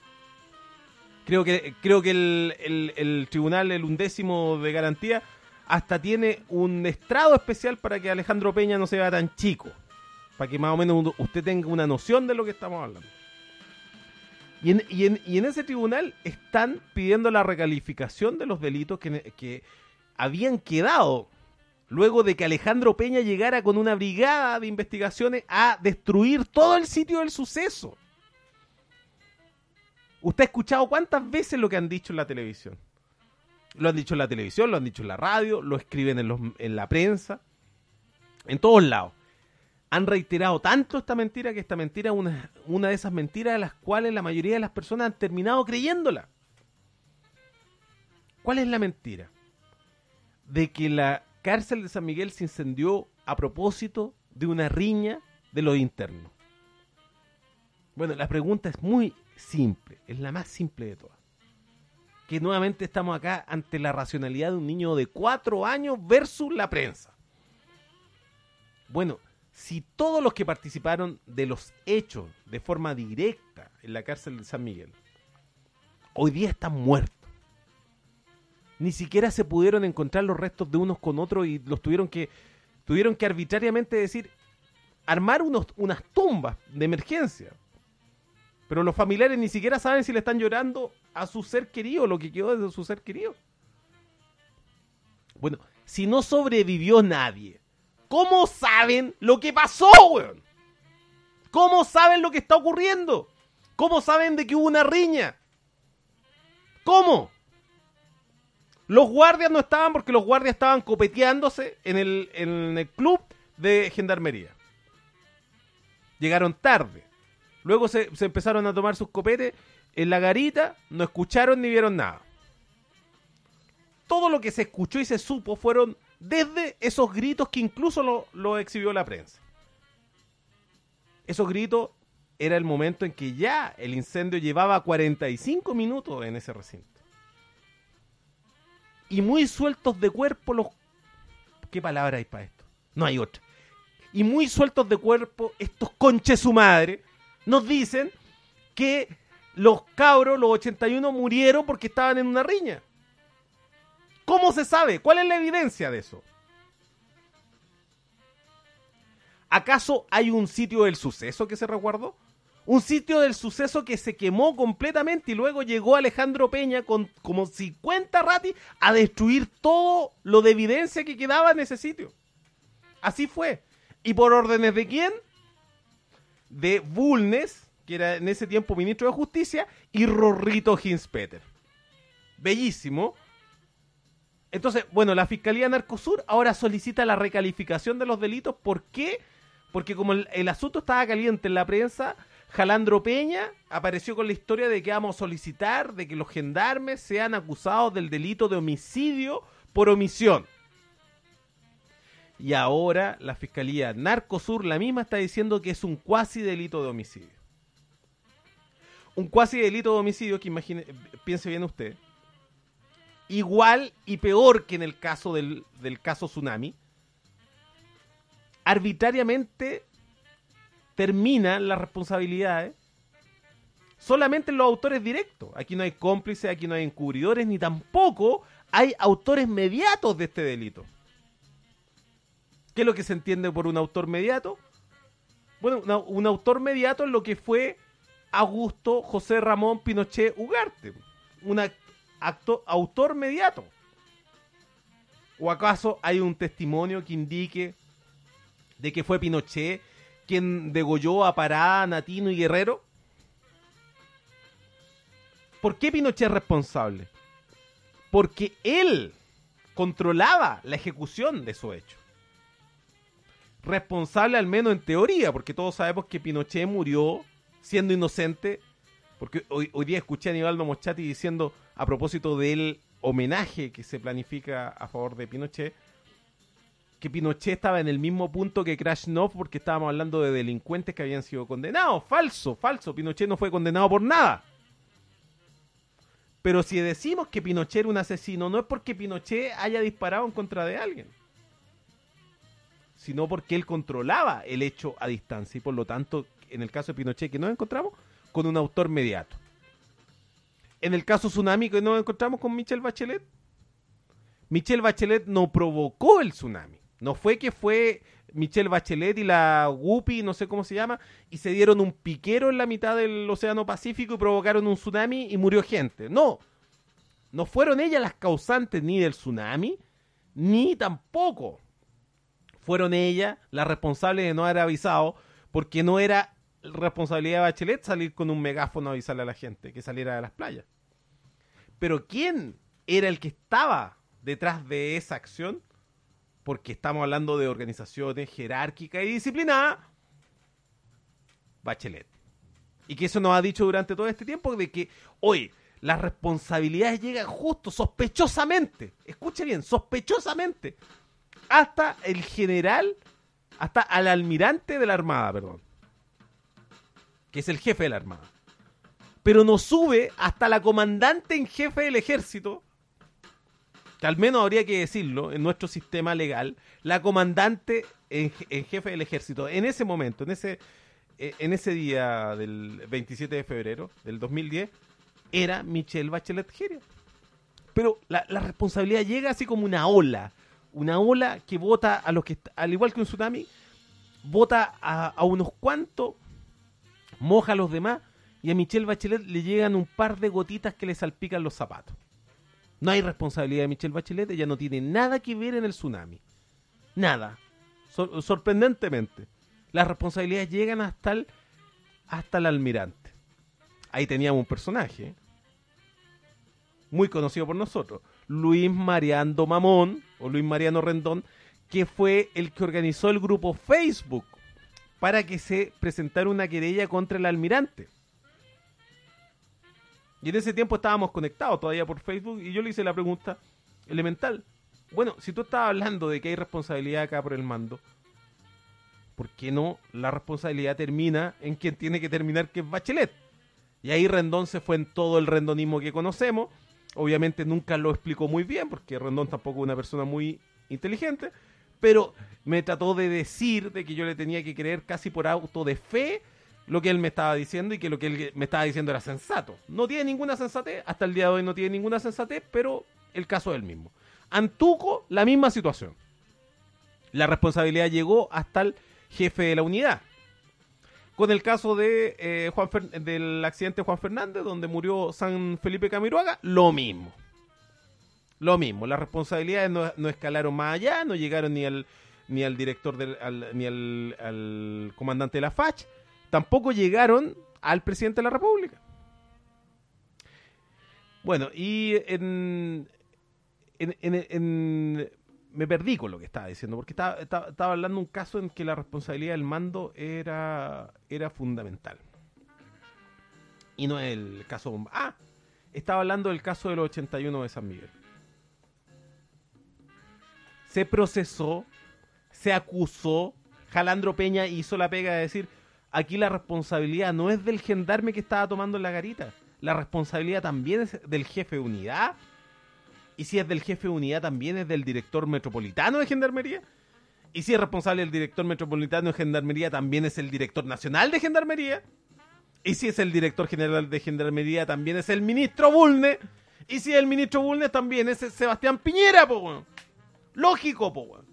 Creo que, creo que el, el, el tribunal, el undécimo de garantía, hasta tiene un estrado especial para que Alejandro Peña no se vea tan chico. Para que más o menos usted tenga una noción de lo que estamos hablando. Y en, y, en, y en ese tribunal están pidiendo la recalificación de los delitos que, que habían quedado luego de que Alejandro Peña llegara con una brigada de investigaciones a destruir todo el sitio del suceso. ¿Usted ha escuchado cuántas veces lo que han dicho en la televisión? Lo han dicho en la televisión, lo han dicho en la radio, lo escriben en, los, en la prensa, en todos lados. Han reiterado tanto esta mentira que esta mentira es una, una de esas mentiras a las cuales la mayoría de las personas han terminado creyéndola. ¿Cuál es la mentira? De que la cárcel de San Miguel se incendió a propósito de una riña de los internos. Bueno, la pregunta es muy simple, es la más simple de todas. Que nuevamente estamos acá ante la racionalidad de un niño de cuatro años versus la prensa. Bueno, si todos los que participaron de los hechos de forma directa en la cárcel de San Miguel hoy día están muertos, ni siquiera se pudieron encontrar los restos de unos con otros y los tuvieron que tuvieron que arbitrariamente decir, armar unos, unas tumbas de emergencia, pero los familiares ni siquiera saben si le están llorando a su ser querido, lo que quedó de su ser querido. Bueno, si no sobrevivió nadie, ¿cómo saben lo que pasó, weón? ¿Cómo saben lo que está ocurriendo? ¿Cómo saben de que hubo una riña? ¿Cómo? Los guardias no estaban porque los guardias estaban copeteándose en el, en el club de gendarmería. Llegaron tarde. Luego se, se empezaron a tomar sus copetes en la garita, no escucharon ni vieron nada. Todo lo que se escuchó y se supo fueron desde esos gritos que incluso lo, lo exhibió la prensa. Esos gritos era el momento en que ya el incendio llevaba cuarenta y cinco minutos en ese recinto. Y muy sueltos de cuerpo los... ¿Qué palabra hay para esto? No hay otra. Y muy sueltos de cuerpo estos conches su madre nos dicen que los cabros, los ochenta y uno, murieron porque estaban en una riña. ¿Cómo se sabe? ¿Cuál es la evidencia de eso? ¿Acaso hay un sitio del suceso que se resguardó? Un sitio del suceso que se quemó completamente y luego llegó Alejandro Peña con como cincuenta ratis a destruir todo lo de evidencia que quedaba en ese sitio. Así fue. ¿Y por órdenes de quién? De Bulnes, que era en ese tiempo ministro de Justicia, y Rorrito Hinspeter. Bellísimo. Entonces, bueno, la Fiscalía Narcosur ahora solicita la recalificación de los delitos. ¿Por qué? Porque como el, el asunto estaba caliente en la prensa, Jalandro Peña apareció con la historia de que vamos a solicitar de que los gendarmes sean acusados del delito de homicidio por omisión. Y ahora la Fiscalía Narcosur, la misma, está diciendo que es un cuasi delito de homicidio. un cuasi delito de homicidio, que imagine, piense bien usted, igual y peor que en el caso del, del caso Tsunami, arbitrariamente terminan las responsabilidades solamente en los autores directos. Aquí no hay cómplices, aquí no hay encubridores, ni tampoco hay autores mediatos de este delito. ¿Qué es lo que se entiende por un autor mediato? Bueno, una, un autor mediato es lo que fue Augusto José Ramón Pinochet Ugarte. Un acto, autor mediato. ¿O acaso hay un testimonio que indique de que fue Pinochet quien degolló a Pará, Natino y Guerrero? ¿Por qué Pinochet es responsable? Porque él controlaba la ejecución de esos hechos. Responsable al menos en teoría, porque todos sabemos que Pinochet murió siendo inocente, porque hoy, hoy día escuché a Aníbaldo Moschati diciendo, a propósito del homenaje que se planifica a favor de Pinochet, que Pinochet estaba en el mismo punto que Krasnov, porque estábamos hablando de delincuentes que habían sido condenados. Falso, falso, Pinochet no fue condenado por nada. Pero si decimos que Pinochet era un asesino, no es porque Pinochet haya disparado en contra de alguien, sino porque él controlaba el hecho a distancia, y por lo tanto, en el caso de Pinochet que nos encontramos con un autor mediato. En el caso Tsunami que nos encontramos con Michelle Bachelet, Michelle Bachelet no provocó el tsunami. No fue que fue Michelle Bachelet y la Whoopi, no sé cómo se llama, y se dieron un piquero en la mitad del Océano Pacífico y provocaron un tsunami y murió gente. No, no fueron ellas las causantes ni del tsunami, ni tampoco fueron ellas las responsables de no haber avisado, porque no era responsabilidad de Bachelet salir con un megáfono a avisarle a la gente que saliera de las playas. Pero ¿quién era el que estaba detrás de esa acción? Porque estamos hablando de organizaciones jerárquicas y disciplinadas. Bachelet. Y que eso nos ha dicho durante todo este tiempo, de que hoy las responsabilidades llegan justo, sospechosamente, escuche bien, sospechosamente, hasta el general, hasta al almirante de la Armada, perdón, que es el jefe de la Armada. Pero no sube hasta la comandante en jefe del ejército, que al menos habría que decirlo, en nuestro sistema legal, la comandante en, en jefe del ejército, en ese momento, en ese, en ese día del veintisiete de febrero del dos mil diez, era Michelle Bachelet Jeria. Pero la, la responsabilidad llega así como una ola, una ola que bota a los que, al igual que un tsunami, bota a, a unos cuantos, moja a los demás, y a Michelle Bachelet le llegan un par de gotitas que le salpican los zapatos. No hay responsabilidad de Michelle Bachelet, ella no tiene nada que ver en el tsunami. Nada. Sor- sorprendentemente. Las responsabilidades llegan hasta el, hasta el almirante. Ahí teníamos un personaje muy conocido por nosotros, Luis Mariano Mamón, o Luis Mariano Rendón, que fue el que organizó el grupo Facebook para que se presentara una querella contra el almirante. Y en ese tiempo estábamos conectados todavía por Facebook, y yo le hice la pregunta elemental. Bueno, si tú estabas hablando de que hay responsabilidad acá por el mando, ¿por qué no la responsabilidad termina en quien tiene que terminar, que es Bachelet? Y ahí Rendón se fue en todo el rendonismo que conocemos. Obviamente nunca lo explicó muy bien, porque Rendón tampoco es una persona muy inteligente, pero me trató de decir de que yo le tenía que creer casi por auto de fe lo que él me estaba diciendo, y que lo que él me estaba diciendo era sensato. No tiene ninguna sensatez, hasta el día de hoy no tiene ninguna sensatez, pero el caso es el mismo. Antuco, la misma situación. La responsabilidad llegó hasta el jefe de la unidad. Con el caso de eh, Juan Fer- del accidente de Juan Fernández, donde murió San Felipe Camiroaga, lo mismo. Lo mismo, las responsabilidades no, no escalaron más allá, no llegaron ni al, ni al director, del, al, ni al, al comandante de la F A C H, tampoco llegaron al presidente de la República. Bueno, y en, en, en, en me perdí con lo que estaba diciendo, porque estaba, estaba, estaba hablando de un caso en que la responsabilidad del mando era, era fundamental. Y no es el caso bomba. Ah, estaba hablando del caso de los ochenta y uno de San Miguel. Se procesó, se acusó, Jalandro Peña hizo la pega de decir, aquí la responsabilidad no es del gendarme que estaba tomando en la garita. La responsabilidad también es del jefe de unidad. Y si es del jefe de unidad, también es del director metropolitano de Gendarmería. Y si es responsable del director metropolitano de Gendarmería, también es el director nacional de Gendarmería. Y si es el director general de Gendarmería, también es el ministro Bulnes. Y si es el ministro Bulnes, también es el Sebastián Piñera, po, weón. Lógico, po, weón.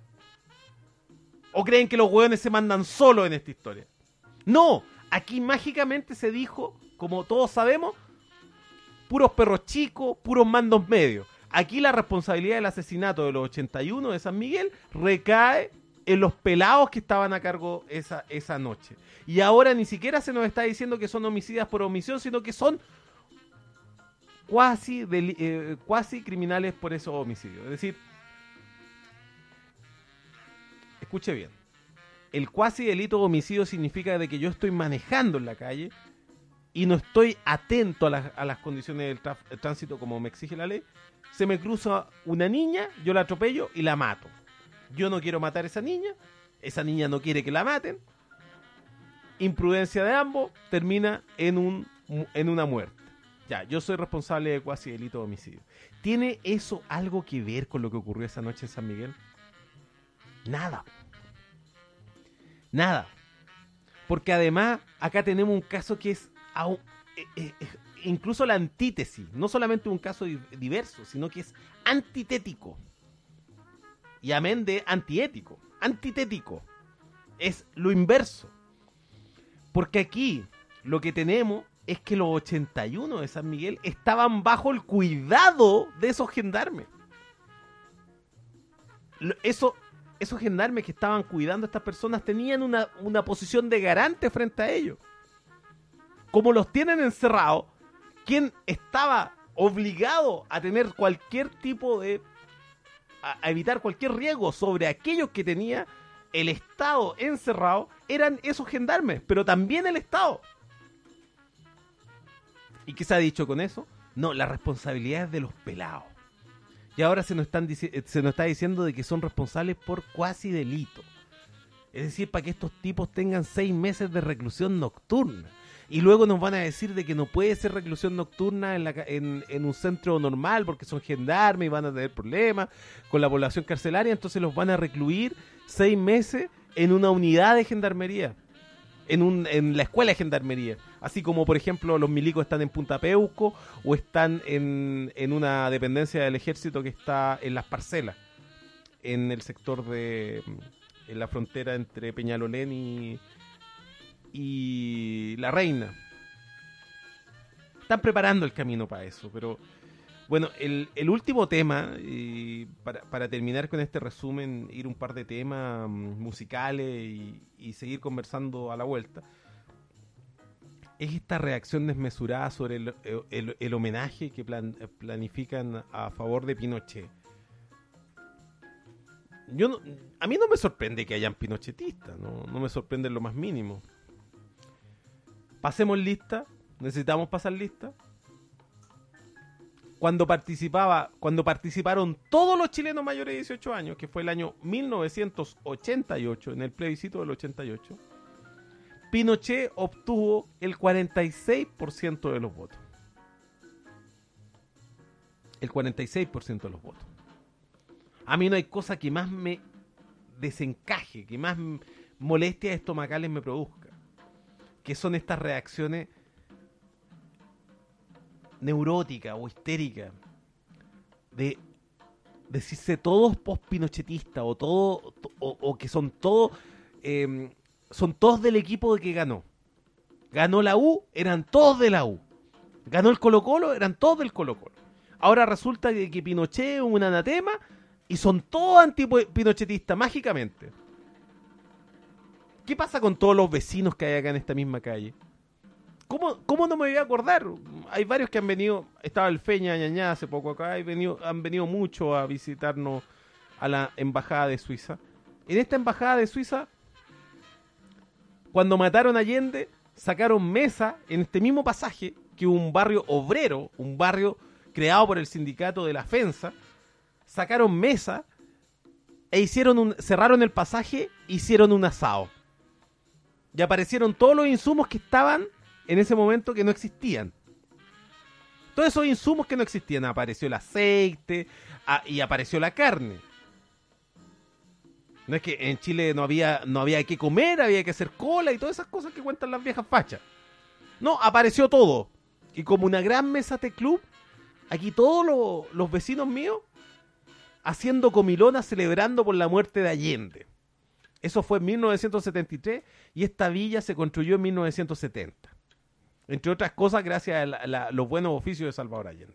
¿O creen que los weones se mandan solos en esta historia? No, aquí mágicamente se dijo, como todos sabemos, puros perros chicos, puros mandos medios. Aquí la responsabilidad del asesinato de los ochenta y uno de San Miguel recae en los pelados que estaban a cargo esa, esa noche. Y ahora ni siquiera se nos está diciendo que son homicidas por omisión, sino que son cuasi, deli- eh, cuasi criminales por esos homicidios. Es decir, escuche bien, el cuasi delito de homicidio significa de que yo estoy manejando en la calle y no estoy atento a las, a las condiciones del traf- el tránsito como me exige la ley. Se me cruza una niña, yo la atropello y la mato. Yo no quiero matar a esa niña, esa niña no quiere que la maten. Imprudencia de ambos termina en, un, en una muerte. Ya, yo soy responsable de cuasi delito de homicidio. ¿Tiene eso algo que ver con lo que ocurrió esa noche en San Miguel? Nada. Nada. Porque además acá tenemos un caso que es aún, eh, eh, eh, incluso la antítesis. No solamente un caso di- diverso, sino que es antitético. Y amén de antiético. Antitético. Es lo inverso. Porque aquí lo que tenemos es que los ochenta y uno de San Miguel estaban bajo el cuidado de esos gendarmes. Lo- Eso... Esos gendarmes que estaban cuidando a estas personas tenían una, una posición de garante frente a ellos. Como los tienen encerrados, quien estaba obligado a tener cualquier tipo de... a, a evitar cualquier riesgo sobre aquellos que tenía el Estado encerrado, eran esos gendarmes, pero también el Estado. ¿Y qué se ha dicho con eso? No, la responsabilidad es de los pelados. Y ahora se nos, están dici- se nos está diciendo de que son responsables por cuasi delito. Es decir, para que estos tipos tengan seis meses de reclusión nocturna. Y luego nos van a decir de que no puede ser reclusión nocturna en, la, ca- en, en un centro normal porque son gendarmes y van a tener problemas con la población carcelaria. Entonces los van a recluir seis meses en una unidad de gendarmería. En, un, en la escuela de gendarmería. Así como, por ejemplo, los milicos están en Punta Peuco o están en, en una dependencia del ejército que está en Las Parcelas, en el sector de... en la frontera entre Peñalolén y, y La Reina. Están preparando el camino para eso, pero... Bueno, el, el último tema, y para, para terminar con este resumen, ir un par de temas mm, musicales y, y seguir conversando a la vuelta, es esta reacción desmesurada sobre el, el, el homenaje que plan, planifican a favor de Pinochet. Yo no, a mí no me sorprende que hayan pinochetistas, no, no me sorprende en lo más mínimo. Pasemos lista, necesitamos pasar lista. Cuando participaba, cuando participaron todos los chilenos mayores de dieciocho años, que fue el año mil novecientos ochenta y ocho, en el plebiscito del ochenta y ocho, Pinochet obtuvo el cuarenta y seis por ciento de los votos. El cuarenta y seis por ciento de los votos. A mí no hay cosa que más me desencaje, que más molestias estomacales me produzca, que son estas reacciones neurótica o histérica de decirse todos post-pinochetistas o todo o, o que son todos eh, son todos del equipo de que ganó. Ganó la U, eran todos de la U. Ganó el Colo-Colo, eran todos del Colo-Colo. Ahora resulta que, que Pinochet es un anatema y son todos anti-pinochetistas mágicamente. ¿Qué pasa con todos los vecinos que hay acá en esta misma calle? ¿Cómo, ¿Cómo no me voy a acordar? Hay varios que han venido, estaba el Feña Ñañá hace poco acá, hay venido, han venido mucho a visitarnos a la embajada de Suiza. En esta embajada de Suiza, cuando mataron a Allende, sacaron mesa en este mismo pasaje, que un barrio obrero, un barrio creado por el sindicato de la FENSA, sacaron mesa e hicieron un, cerraron el pasaje, hicieron un asado. y aparecieron todos los insumos que estaban en ese momento que no existían. Todos esos insumos que no existían. Apareció el aceite a, y apareció la carne. No es que en Chile no había, no había que comer, había que hacer cola y todas esas cosas que cuentan las viejas fachas. No, apareció todo. Y como una gran mesa de club, aquí todos los, los vecinos míos haciendo comilonas celebrando por la muerte de Allende. Eso fue en mil novecientos setenta y tres y esta villa se construyó en mil novecientos setenta. Entre otras cosas, gracias a la, la, los buenos oficios de Salvador Allende.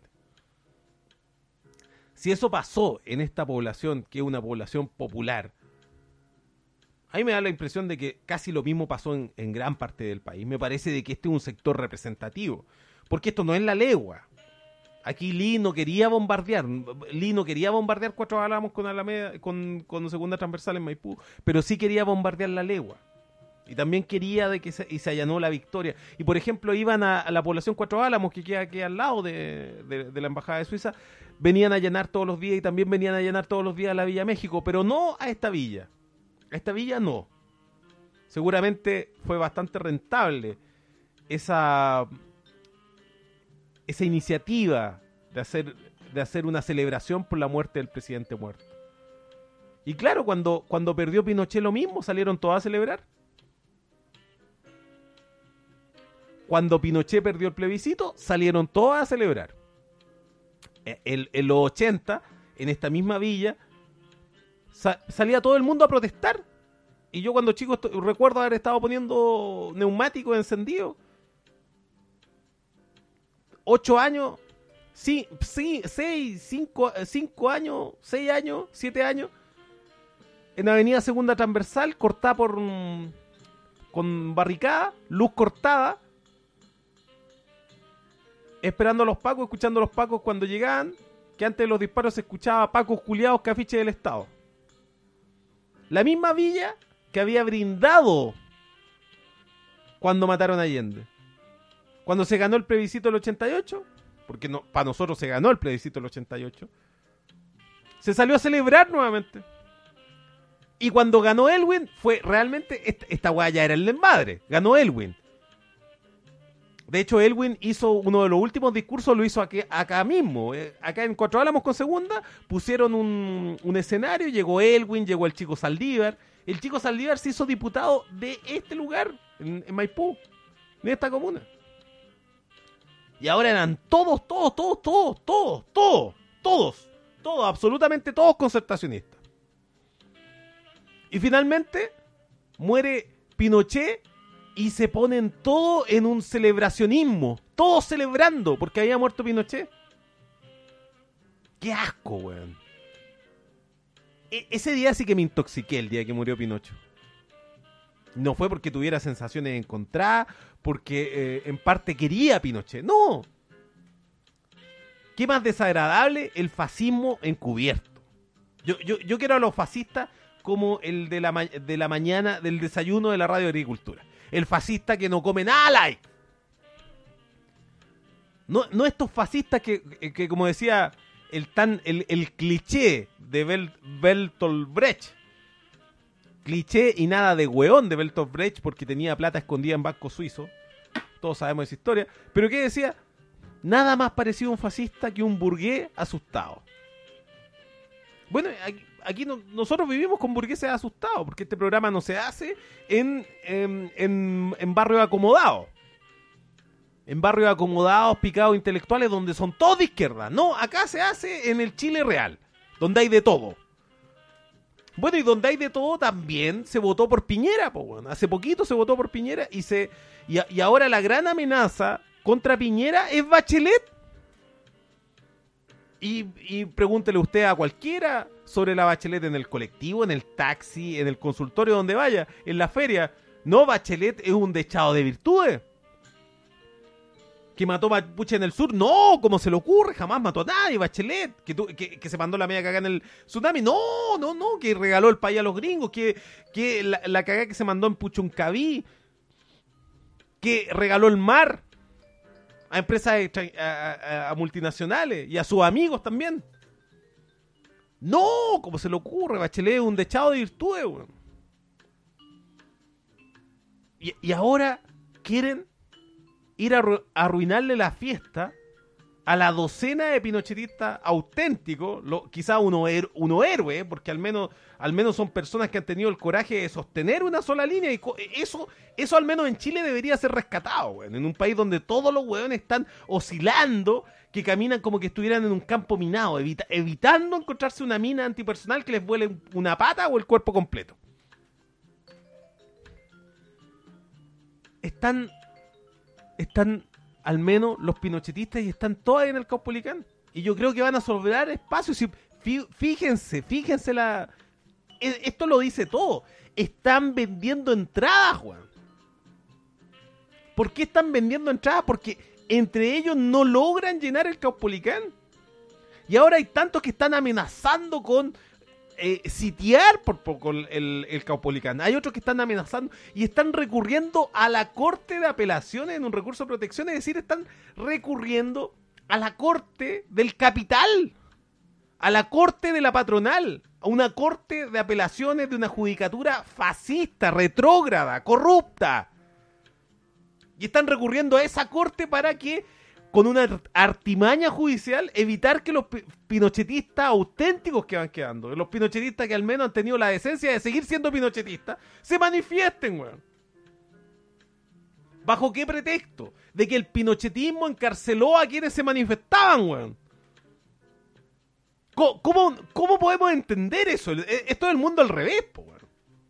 Si eso pasó en esta población, que es una población popular, a mí me da la impresión de que casi lo mismo pasó en, en gran parte del país. Me parece de que este es un sector representativo. Porque esto no es la legua. Aquí Lee no quería bombardear. Lee no quería bombardear Cuatro Álamos con Alameda, con, con segunda transversal en Maipú, pero sí quería bombardear la legua. Y también quería de que se, y se allanó la victoria. Y por ejemplo, iban a, a la población Cuatro Álamos, que queda aquí al lado de, de, de la Embajada de Suiza, venían a allanar todos los días y también venían a allanar todos los días a la Villa México, pero no a esta villa. A esta villa no. Seguramente fue bastante rentable esa, esa iniciativa de hacer, de hacer una celebración por la muerte del presidente muerto. Y claro, cuando, cuando perdió Pinochet lo mismo, salieron todos a celebrar. Cuando Pinochet perdió el plebiscito, salieron todos a celebrar. En, en los ochenta, en esta misma villa, sa- salía todo el mundo a protestar. Y yo cuando chico esto, recuerdo haber estado poniendo neumáticos encendidos. Ocho años, sí, sí, seis, cinco, cinco años, seis años, siete años, en Avenida Segunda Transversal, cortada por mm, con barricada, luz cortada, esperando a los pacos, escuchando a los pacos cuando llegaban, que antes de los disparos se escuchaba pacos culiados que afiche del Estado. La misma villa que había brindado cuando mataron a Allende. Cuando se ganó el plebiscito del ochenta y ocho, porque no, para nosotros se ganó el plebiscito del ochenta y ocho, se salió a celebrar nuevamente. Y cuando ganó Elwin, fue realmente, esta, esta weá ya era el desmadre, ganó Elwin. De hecho, Elwin hizo uno de los últimos discursos, lo hizo aquí, acá mismo. Eh, acá en Cuatro Álamos con Segunda, pusieron un, un escenario, llegó Elwin, llegó el Chico Saldívar. El Chico Saldívar se hizo diputado de este lugar, en, en Maipú, de esta comuna. Y ahora eran todos, todos, todos, todos, todos, todos, todos, todos, absolutamente todos concertacionistas. Y finalmente muere Pinochet y se ponen todo en un celebracionismo, todos celebrando porque había muerto Pinochet. ¡Qué asco, weón! E- ese día sí que me intoxiqué, el día que murió Pinocho. No fue porque tuviera sensaciones encontradas, porque eh, en parte quería a Pinochet. ¡No! ¿Qué más desagradable? El fascismo encubierto. Yo, yo, yo quiero a los fascistas como el de la, ma- de la mañana del desayuno de la Radio Agricultura. El fascista que no come nada like. No, no estos fascistas que, que como decía el tan el, el cliché de Bel, Bertolt Brecht. Cliché y nada de hueón de Bertolt Brecht porque tenía plata escondida en banco suizo. Todos sabemos esa historia. Pero ¿qué decía? Nada más parecido a un fascista que un burgués asustado. Bueno, aquí, aquí no, nosotros vivimos con burgueses asustados, porque este programa no se hace en, en, en, en barrios acomodados. En barrios acomodados, picados, intelectuales, donde son todos de izquierda. No, acá se hace en el Chile real, donde hay de todo. Bueno, y donde hay de todo también se votó por Piñera, po, bueno. Hace poquito se votó por Piñera y se y, y ahora la gran amenaza contra Piñera es Bachelet. Y, y pregúntele usted a cualquiera sobre la Bachelet en el colectivo, en el taxi, en el consultorio, donde vaya, en la feria. No, Bachelet es un dechado de virtudes. ¿Que mató Mapuche en el sur? No, ¿cómo se le ocurre? Jamás mató a nadie, Bachelet. Que, tu, que, que se mandó la media cagada en el tsunami. No, no, no, que regaló el país a los gringos. Que, que la, la cagada que se mandó en Puchuncaví. Que regaló el mar a empresas, a, a, a multinacionales y a sus amigos también. No, ¿cómo se le ocurre? Bachelet es un dechado de virtudes, weón. Y, y ahora quieren ir a arru- a arruinarle la fiesta a la docena de pinochetistas auténticos, lo, quizá uno, her, uno héroe, porque al menos, al menos son personas que han tenido el coraje de sostener una sola línea, y co- eso, eso al menos en Chile debería ser rescatado, weón, en un país donde todos los weones están oscilando, que caminan como que estuvieran en un campo minado, evita, evitando encontrarse una mina antipersonal que les vuele una pata o el cuerpo completo. Están, están al menos los pinochetistas y están todos ahí en el Caupolicán. Y yo creo que van a sobrar espacios. Y fíjense, fíjense la... Esto lo dice todo. Están vendiendo entradas, Juan. ¿Por qué están vendiendo entradas? Porque entre ellos no logran llenar el Caupolicán. Y ahora hay tantos que están amenazando con eh, sitiar por poco el, el Caupolicán. Hay otros que están amenazando y están recurriendo a la Corte de Apelaciones en un recurso de protección. Es decir, están recurriendo a la Corte del Capital, a la Corte de la Patronal, a una Corte de Apelaciones de una judicatura fascista, retrógrada, corrupta. Y están recurriendo a esa corte para que, con una artimaña judicial, evitar que los pinochetistas auténticos que van quedando, los pinochetistas que al menos han tenido la decencia de seguir siendo pinochetistas, se manifiesten, weón. ¿Bajo qué pretexto? De que el pinochetismo encarceló a quienes se manifestaban, weón. ¿Cómo, cómo, cómo podemos entender eso? Esto es el mundo al revés, po, weón.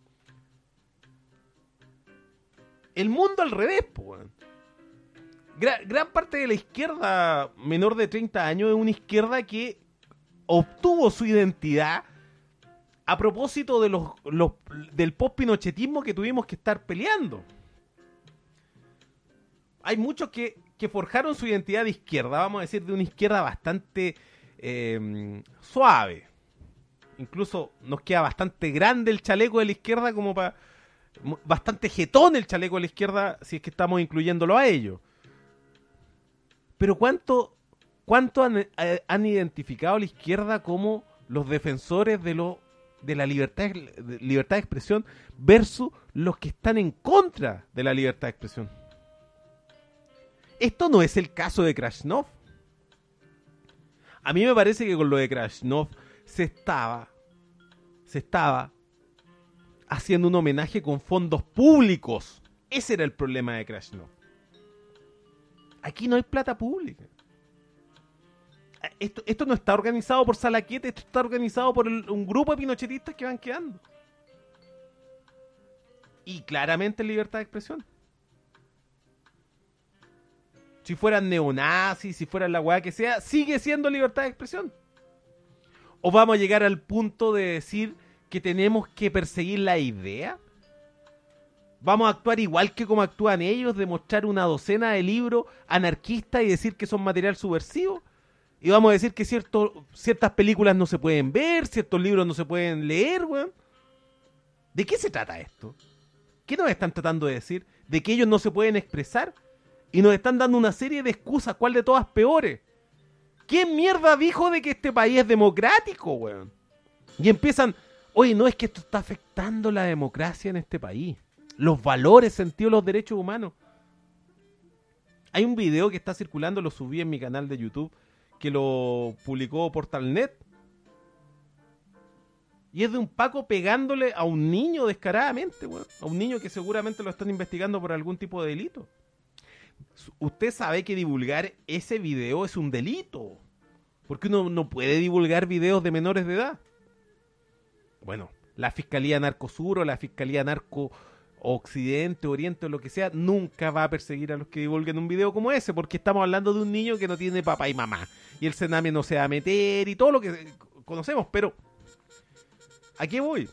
El mundo al revés, po, weón. Gran, gran parte de la izquierda menor de treinta años es una izquierda que obtuvo su identidad a propósito de los, los del post-pinochetismo que tuvimos que estar peleando. Hay muchos que, que forjaron su identidad de izquierda, vamos a decir, de una izquierda bastante eh, suave. Incluso nos queda bastante grande el chaleco de la izquierda, como para... bastante jetón el chaleco de la izquierda, si es que estamos incluyéndolo a ellos. Pero ¿cuánto, cuánto han, eh, han identificado a la izquierda como los defensores de, lo, de la libertad de, libertad de expresión versus los que están en contra de la libertad de expresión? Esto no es el caso de Krasnov. A mí me parece que con lo de Krasnov se estaba, se estaba haciendo un homenaje con fondos públicos. Ese era el problema de Krasnov. Aquí no hay plata pública. Esto, esto no está organizado por Salaquete, esto está organizado por el, un grupo de pinochetistas que van quedando. Y claramente libertad de expresión. Si fueran neonazis, si fueran la weá que sea, sigue siendo libertad de expresión. ¿O vamos a llegar al punto de decir que tenemos que perseguir la idea? ¿Vamos a actuar igual que como actúan ellos, de mostrar una docena de libros anarquistas y decir que son material subversivo? ¿Y vamos a decir que cierto, ciertas películas no se pueden ver, ciertos libros no se pueden leer, weón? ¿De qué se trata esto? ¿Qué nos están tratando de decir? ¿De que ellos no se pueden expresar? Y nos están dando una serie de excusas, ¿cuál de todas peores? ¿Quién mierda dijo de que este país es democrático, weón? Y empiezan, oye, no, es que esto está afectando la democracia en este país. Los valores, sentido de los derechos humanos. Hay un video que está circulando, lo subí en mi canal de YouTube, que lo publicó Portalnet. Y es de un Paco pegándole a un niño descaradamente, weón. A un niño que seguramente lo están investigando por algún tipo de delito. Usted sabe que divulgar ese video es un delito. Porque uno no puede divulgar videos de menores de edad. Bueno, la Fiscalía Narcosur o la Fiscalía Narco Occidente, Oriente o lo que sea, nunca va a perseguir a los que divulguen un video como ese, porque estamos hablando de un niño que no tiene papá y mamá. Y el Sename no se va a meter y todo lo que conocemos, pero ¿a qué voy?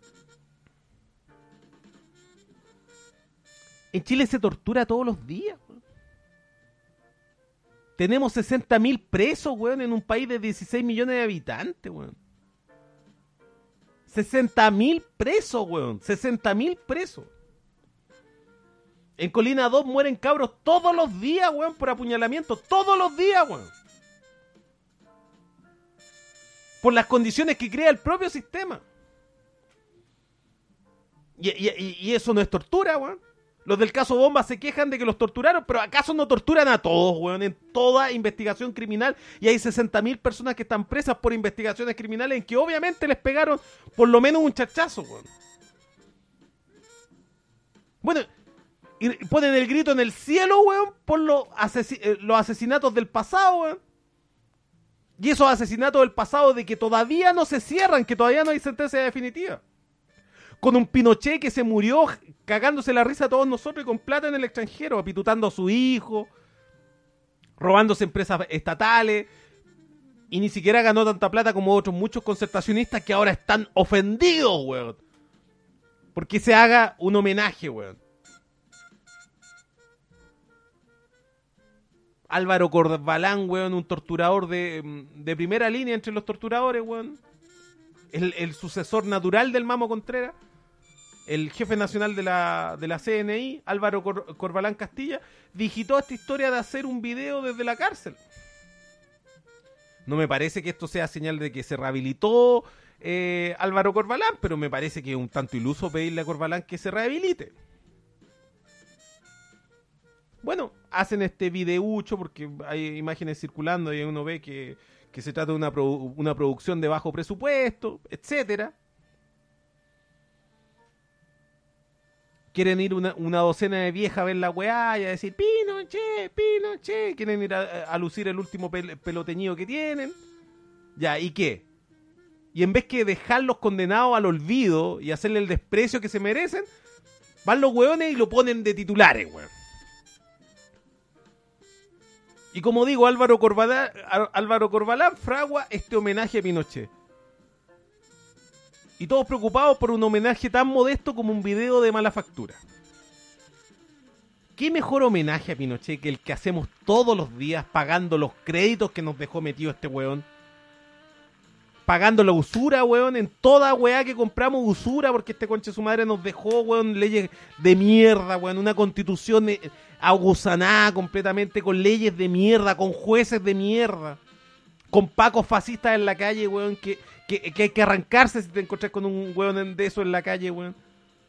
En Chile se tortura todos los días. Tenemos sesenta mil presos, weón, en un país de dieciséis millones de habitantes, weón. sesenta mil presos, weón. sesenta mil presos. En Colina dos mueren cabros todos los días, weón, por apuñalamiento. Todos los días, weón. Por las condiciones que crea el propio sistema. Y, y, y eso no es tortura, weón. Los del caso Bomba se quejan de que los torturaron, pero ¿acaso no torturan a todos, weón? En toda investigación criminal. Y hay sesenta mil personas que están presas por investigaciones criminales en que obviamente les pegaron por lo menos un chachazo, weón. Bueno, y ponen el grito en el cielo, weón, por los, asesi- eh, los asesinatos del pasado, weón. Y esos asesinatos del pasado de que todavía no se cierran, que todavía no hay sentencia definitiva. Con un Pinochet que se murió cagándose la risa a todos nosotros y con plata en el extranjero, apitutando a su hijo, robándose empresas estatales, y ni siquiera ganó tanta plata como otros muchos concertacionistas que ahora están ofendidos, weón. Porque se haga un homenaje, weón. Álvaro Corbalán, weón, un torturador de, de primera línea entre los torturadores, weón. El, el sucesor natural del Mamo Contreras. El jefe nacional de la, de la C N I, Álvaro Cor, Corbalán Castilla, digitó esta historia de hacer un video desde la cárcel. No me parece que esto sea señal de que se rehabilitó eh, Álvaro Corbalán, pero me parece que es un tanto iluso pedirle a Corbalán que se rehabilite. Bueno, hacen este videucho porque hay imágenes circulando y uno ve que, que se trata de una, produ- una producción de bajo presupuesto, etcétera. Quieren ir una, una docena de viejas a ver la weá y a decir Pinochet, Pinochet. Quieren ir a, a lucir el último pel- peloteñido que tienen. Ya, ¿y qué? Y en vez que dejarlos condenados al olvido y hacerle el desprecio que se merecen, van los weones y lo ponen de titulares, weón. Y como digo, Álvaro Corbalán, Álvaro Corbalán fragua este homenaje a Pinochet. Y todos preocupados por un homenaje tan modesto como un video de mala factura. ¿Qué mejor homenaje a Pinochet que el que hacemos todos los días pagando los créditos que nos dejó metido este weón? Pagando la usura, weón, en toda weá que compramos usura porque este conche su madre nos dejó, weón, leyes de mierda, weón, una constitución agusanada completamente con leyes de mierda, con jueces de mierda, con pacos fascistas en la calle, weón, que... Que, que hay que arrancarse si te encontrás con un hueón de eso en la calle, weón.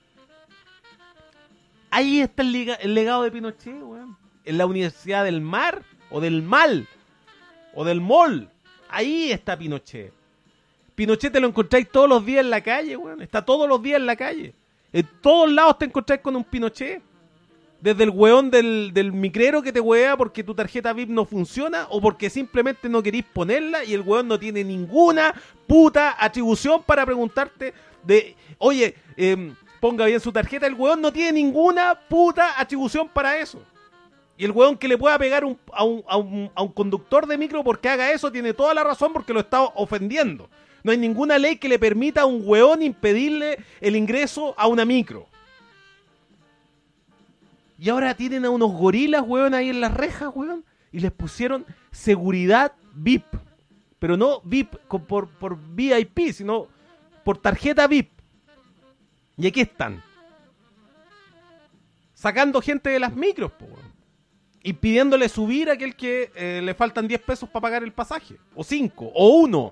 Ahí está el, liga, el legado de Pinochet, weón. En la Universidad del Mar, o del Mal, o del Mol. Ahí está Pinochet. Pinochet te lo encontráis todos los días en la calle, weón. Está todos los días en la calle. En todos lados te encontráis con un Pinochet. Desde el weón del, del micrero que te huea porque tu tarjeta V I P no funciona o porque simplemente no querís ponerla y el weón no tiene ninguna puta atribución para preguntarte de, oye, eh, ponga bien su tarjeta. El weón no tiene ninguna puta atribución para eso. Y el weón que le pueda pegar un, a, un, a, un, a un conductor de micro porque haga eso tiene toda la razón porque lo está ofendiendo. No hay ninguna ley que le permita a un weón impedirle el ingreso a una micro. Y ahora tienen a unos gorilas, weón, ahí en las rejas, weón. Y les pusieron seguridad V I P. Pero no V I P por, por V I P, sino por tarjeta V I P. Y aquí están. Sacando gente de las micros, po, weón. Y pidiéndole subir a aquel que eh, le faltan diez pesos para pagar el pasaje. O cinco, o uno.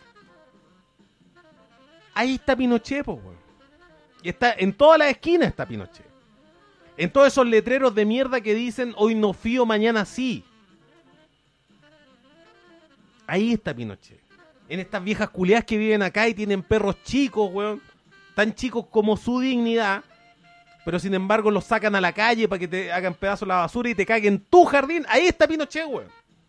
Ahí está Pinochet, po, weón. Y está en todas las esquinas está Pinochet. En todos esos letreros de mierda que dicen hoy no fío, mañana sí. Ahí está Pinochet. En estas viejas culiadas que viven acá y tienen perros chicos, weón. Tan chicos como su dignidad. Pero sin embargo los sacan a la calle para que te hagan pedazos la basura y te caguen tu jardín. Ahí está Pinochet, weón.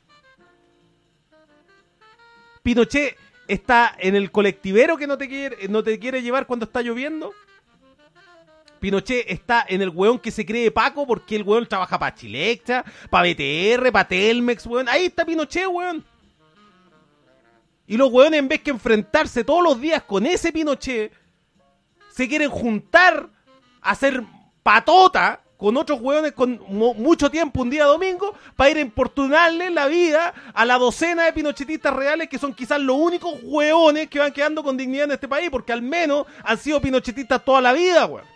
Pinochet está en el colectivero que no te quiere, no te quiere llevar cuando está lloviendo. Pinochet está en el weón que se cree Paco porque el weón trabaja para Chilectra, para B T R, para Telmex, weón. Ahí está Pinochet, weón. Y los weones, en vez que enfrentarse todos los días con ese Pinochet, se quieren juntar a hacer patota con otros weones con mo- mucho tiempo un día domingo para ir a importunarle la vida a la docena de pinochetistas reales que son quizás los únicos weones que van quedando con dignidad en este país porque al menos han sido pinochetistas toda la vida, weón.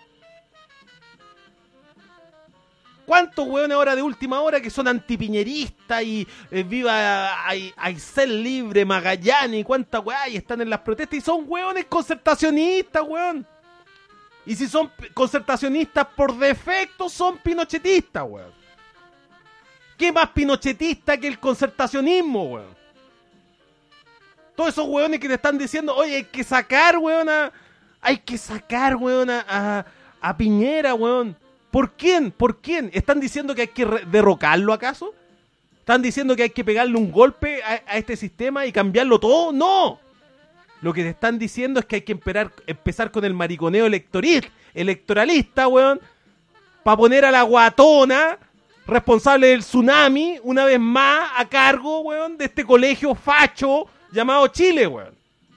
¿Cuántos hueones ahora de última hora que son antipiñeristas y eh, viva Aysén Libre, Magallanes y cuántas weá y están en las protestas y son hueones concertacionistas, hueón? Y si son concertacionistas, por defecto son pinochetistas, weón. ¿Qué más pinochetista que el concertacionismo, weón? Todos esos weones que te están diciendo, oye, hay que sacar, weón, a... Hay que sacar, weón, a, a, a Piñera, weón. ¿Por quién? ¿Por quién? ¿Están diciendo que hay que re- derrocarlo, acaso? ¿Están diciendo que hay que pegarle un golpe a, a este sistema y cambiarlo todo? ¡No! Lo que te están diciendo es que hay que empezar, empezar con el mariconeo electoril, electoralista, weón, para poner a la guatona responsable del tsunami, una vez más, a cargo, weón, de este colegio facho llamado Chile, weón.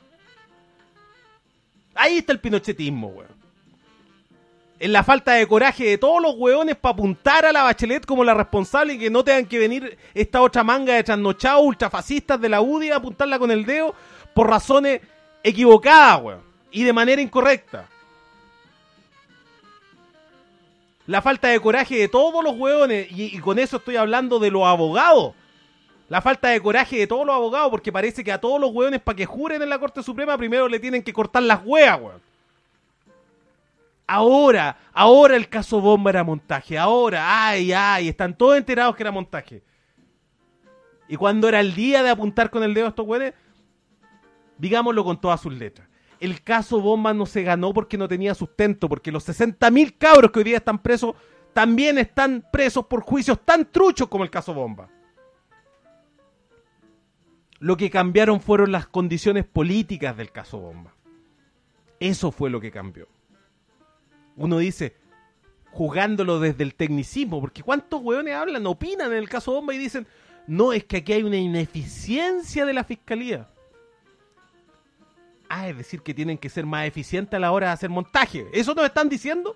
Ahí está el pinochetismo, weón. En la falta de coraje de todos los weones para apuntar a la Bachelet como la responsable y que no tengan que venir esta otra manga de trasnochados ultrafascistas de la U D I a apuntarla con el dedo por razones equivocadas, weón, y de manera incorrecta. La falta de coraje de todos los weones, y, y con eso estoy hablando de los abogados. La falta de coraje de todos los abogados, porque parece que a todos los weones para que juren en la Corte Suprema primero le tienen que cortar las weas, weón. Ahora, ahora el caso Bomba era montaje, ahora, ay, ay, están todos enterados que era montaje. Y cuando era el día de apuntar con el dedo a estos weones, digámoslo con todas sus letras. El caso Bomba no se ganó porque no tenía sustento, porque los sesenta mil cabros que hoy día están presos, también están presos por juicios tan truchos como el caso Bomba. Lo que cambiaron fueron las condiciones políticas del caso Bomba. Eso fue lo que cambió. Uno dice, jugándolo desde el tecnicismo, porque ¿cuántos hueones hablan, opinan en el caso Bomba y dicen, no, es que aquí hay una ineficiencia de la fiscalía? Ah, es decir, que tienen que ser más eficientes a la hora de hacer montaje. ¿Eso nos están diciendo?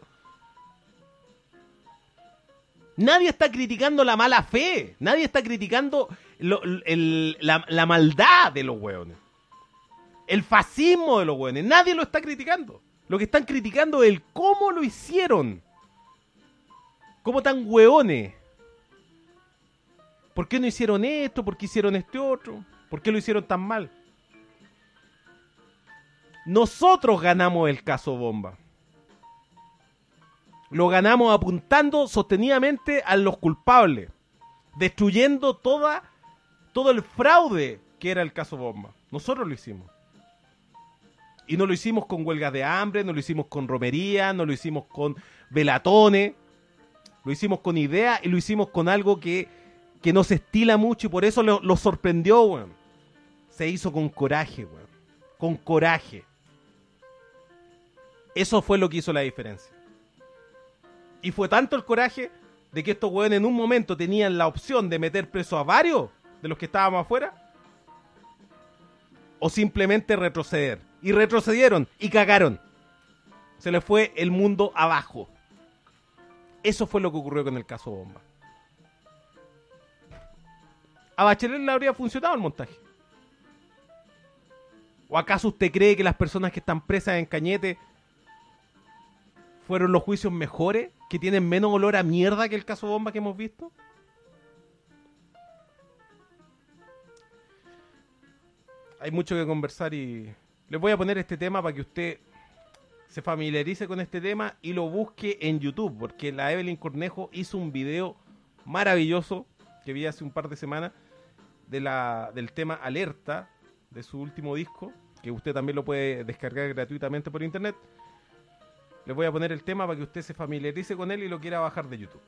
Nadie está criticando la mala fe. Nadie está criticando lo, el, la, la maldad de los hueones. El fascismo de los hueones. Nadie lo está criticando. Lo que están criticando es el cómo lo hicieron. ¿Cómo tan hueones? ¿Por qué no hicieron esto? ¿Por qué hicieron este otro? ¿Por qué lo hicieron tan mal? Nosotros ganamos el caso Bomba. Lo ganamos apuntando sostenidamente a los culpables, destruyendo toda, todo el fraude que era el caso Bomba. Nosotros lo hicimos. Y no lo hicimos con huelgas de hambre, no lo hicimos con romería, no lo hicimos con velatones. Lo hicimos con idea y lo hicimos con algo que, que no se estila mucho y por eso lo, lo sorprendió, weón. Se hizo con coraje, weón. Con coraje. Eso fue lo que hizo la diferencia. Y fue tanto el coraje de que estos weones en un momento tenían la opción de meter preso a varios de los que estábamos afuera o simplemente retroceder. Y retrocedieron y cagaron. Se les fue el mundo abajo. Eso fue lo que ocurrió con el caso Bomba. ¿A Bachelet le habría funcionado el montaje? ¿O acaso usted cree que las personas que están presas en Cañete fueron los juicios mejores, que tienen menos olor a mierda que el caso Bomba que hemos visto? Hay mucho que conversar y les voy a poner este tema para que usted se familiarice con este tema y lo busque en YouTube, porque la Evelyn Cornejo hizo un video maravilloso que vi hace un par de semanas de la, del tema Alerta de su último disco, que usted también lo puede descargar gratuitamente por internet. Les voy a poner el tema para que usted se familiarice con él y lo quiera bajar de YouTube.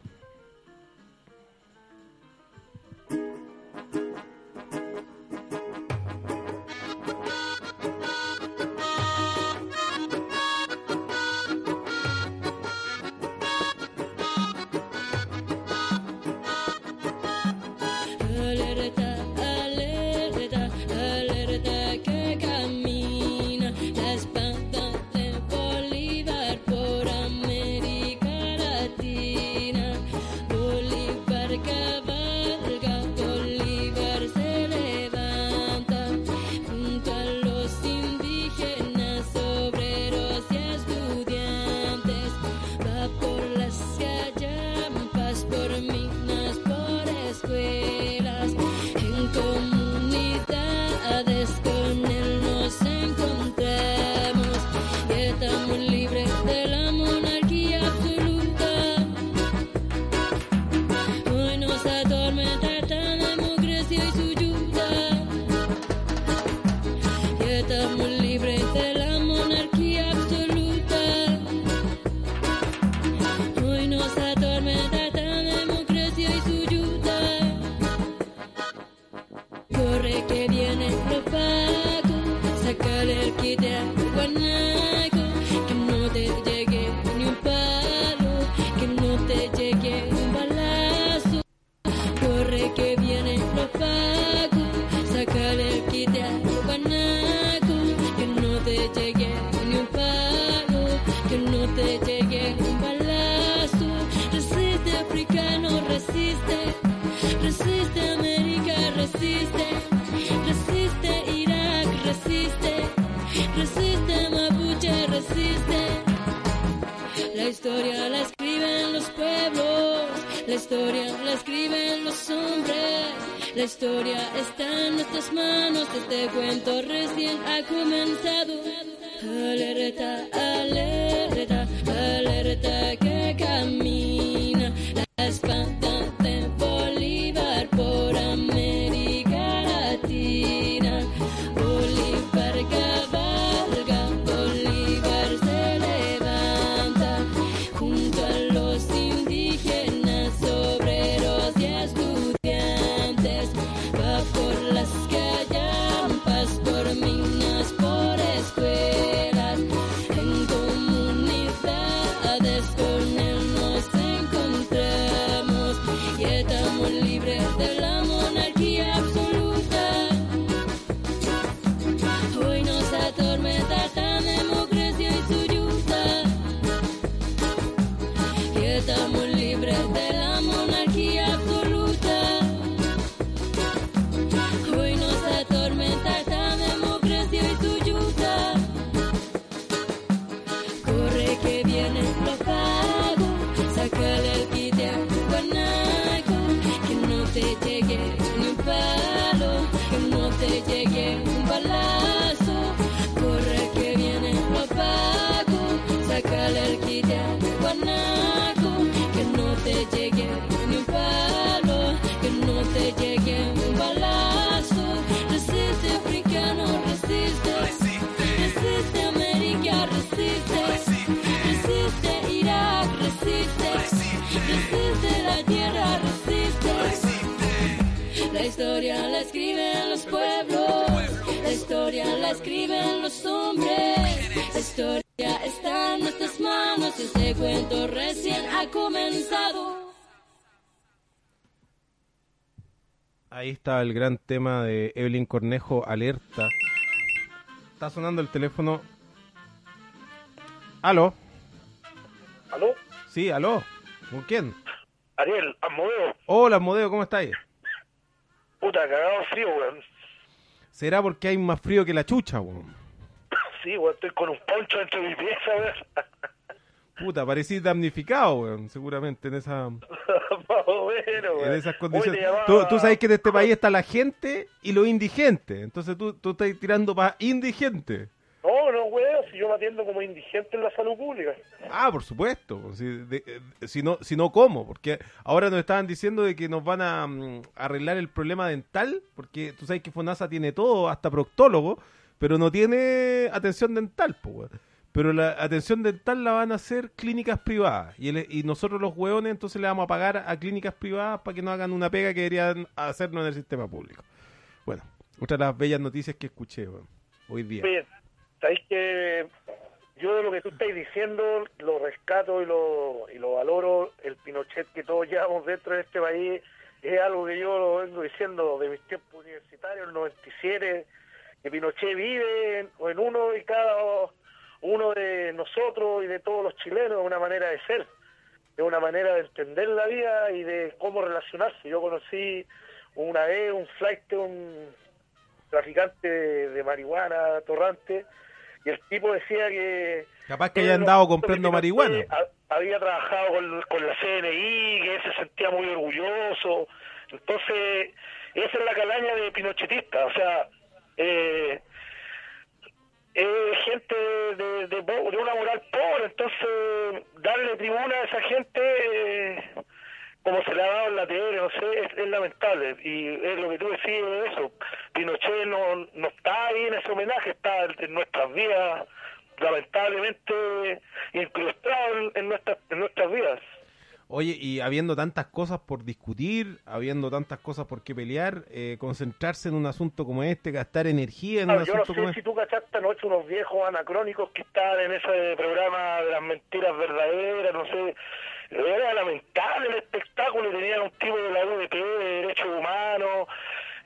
Por América Latina. pago. Sácale el quite al guanaco, que no te llegue ni un palo, que no te llegue un balazo. Resiste, africano, resiste, resiste, América, resiste, resiste, Irak, resiste, resiste, Mapuche, resiste. La historia la escriben los pueblos, la historia la escriben los hombres, la historia está en nuestras manos, este cuento recién ha comenzado. Alerta, alerta, alerta que camina la espada de Bolívar por América Latina. Bolívar cabalga, Bolívar se levanta junto a los indígenas, obreros y estudiantes. Va por las callampas, por minas, por escuelas, en comunidades con él nos encontramos y estamos libres de la monarquía absoluta. Hoy nos atormenta esta democracia y su yuta y estamos libres de la monarquía absoluta. Hoy nos atormenta esta democracia y su yuta. Corre que viene lo pago, sácale el quite al guanaco, que no te llegue ni un palo, que no te llegue un balazo. Corre que viene lo pago, sácale el quite al guanaco, que no te llegue ni un palo, que no te llegue un balazo. Resiste, africano, resiste, resiste, América, resiste, resiste, Irak, resiste, resiste, la tierra, resiste. La historia la escriben los pueblos, la historia la escriben los hombres, la historia está en nuestras manos y este cuento recién ha comenzado. Ahí está el gran tema de Evelyn Cornejo, Alerta. Está sonando el teléfono. ¿Aló? ¿Aló? Sí, aló. ¿Con quién? Ariel, Asmodeo. Hola, Asmodeo, ¿cómo estáis? Puta, cagado frío, weón. ¿Será porque hay más frío que la chucha, weón? Sí, weón, estoy con un poncho dentro de mi pieza, weón. Puta, parecís damnificado, weón, seguramente en esa... Más o menos, weón. En esas condiciones. Hoy te llamaba- Tú, tú sabes que en este país está la gente y los indigentes. Entonces tú, tú estás tirando para indigente. No, no, weón, si yo me atiendo como indigente en la salud pública. Ah, por supuesto. Si, de- eh, si, no, si no, ¿cómo? Porque ahora nos estaban diciendo de que nos van a mm, arreglar el problema dental, porque tú sabes que FONASA tiene todo, hasta proctólogo, pero no tiene atención dental, pues, weón. Pero la atención dental la van a hacer clínicas privadas. Y, el- y nosotros los hueones entonces le vamos a pagar a clínicas privadas para que no hagan una pega que deberían hacernos en el sistema público. Bueno, otra de las bellas noticias que escuché, weón, hoy día. Bien, sabéis que yo de lo que tú estás diciendo lo rescato y lo, y lo valoro. El Pinochet que todos llevamos dentro de este país es algo que yo lo vengo diciendo de mis tiempos universitarios, el noventa y siete, que Pinochet vive en, en uno y cada uno de nosotros y de todos los chilenos, una manera de ser, de una manera de entender la vida y de cómo relacionarse. Yo conocí una vez un flight, un traficante de, de marihuana, torrante, y el tipo decía que... Capaz que él haya no- andado comprando que marihuana. ha- había trabajado con, con la C N I, que él se sentía muy orgulloso. Entonces, esa es la calaña de pinochetista, o sea... Eh, eh, gente de, de, de una moral pobre, entonces darle tribuna a esa gente eh, como se le ha dado en la tele, no sé, es, es lamentable, y es lo que tú decís de eso. Pinochet no, no está ahí en ese homenaje, está en nuestras vidas, lamentablemente incrustado en, en, nuestras, en nuestras vidas. Oye, y habiendo tantas cosas por discutir, habiendo tantas cosas por qué pelear, eh, concentrarse en un asunto como este, gastar energía en Claro, un yo no asunto sé como si este. tú cachaste anoche unos viejos anacrónicos que estaban en ese programa de las mentiras verdaderas, no sé, era lamentable el espectáculo, y tenían un tipo de la U D P, de derechos humanos,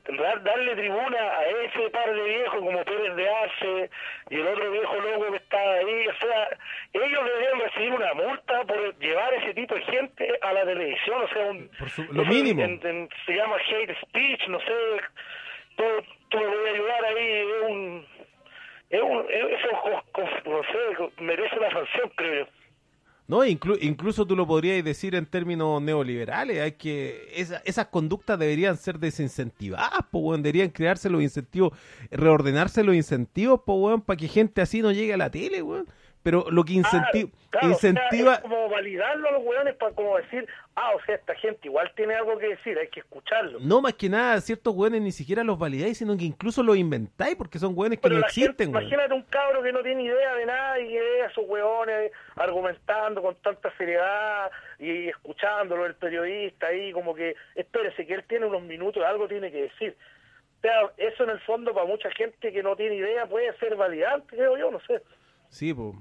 dar- darle tribuna a ese par de viejos como Pérez de Arce y el otro viejo loco que está ahí, o sea, ellos deberían recibir una multa por llevar ese tipo de gente a la televisión, o sea, un, Por su- lo eso mínimo. en- en- se llama hate speech, no sé, tú, tú me voy a ayudar ahí, es un, es un, es- eso, co- co- no sé, merece una sanción, creo yo. No, inclu- incluso tú lo podrías decir en términos neoliberales, hay que esa- esas conductas deberían ser desincentivadas, po, weón, deberían crearse los incentivos, reordenarse los incentivos, po, weón, para que gente así no llegue a la tele, weón. Pero lo que incenti- Claro, claro, o sea, incentiva... es como validarlo a los hueones para como decir, ah, o sea, esta gente igual tiene algo que decir, hay que escucharlo. No, más que nada, ciertos weones ni siquiera los validáis, sino que incluso los inventáis, porque son weones que Pero no la existen, gente, weón. imagínate un cabro que no tiene idea de nada y que ve a esos hueones argumentando con tanta seriedad y escuchándolo el periodista ahí como que, espérese, que él tiene unos minutos, algo tiene que decir. O sea, eso en el fondo para mucha gente que no tiene idea puede ser validante, creo yo, no sé. Sí, pues.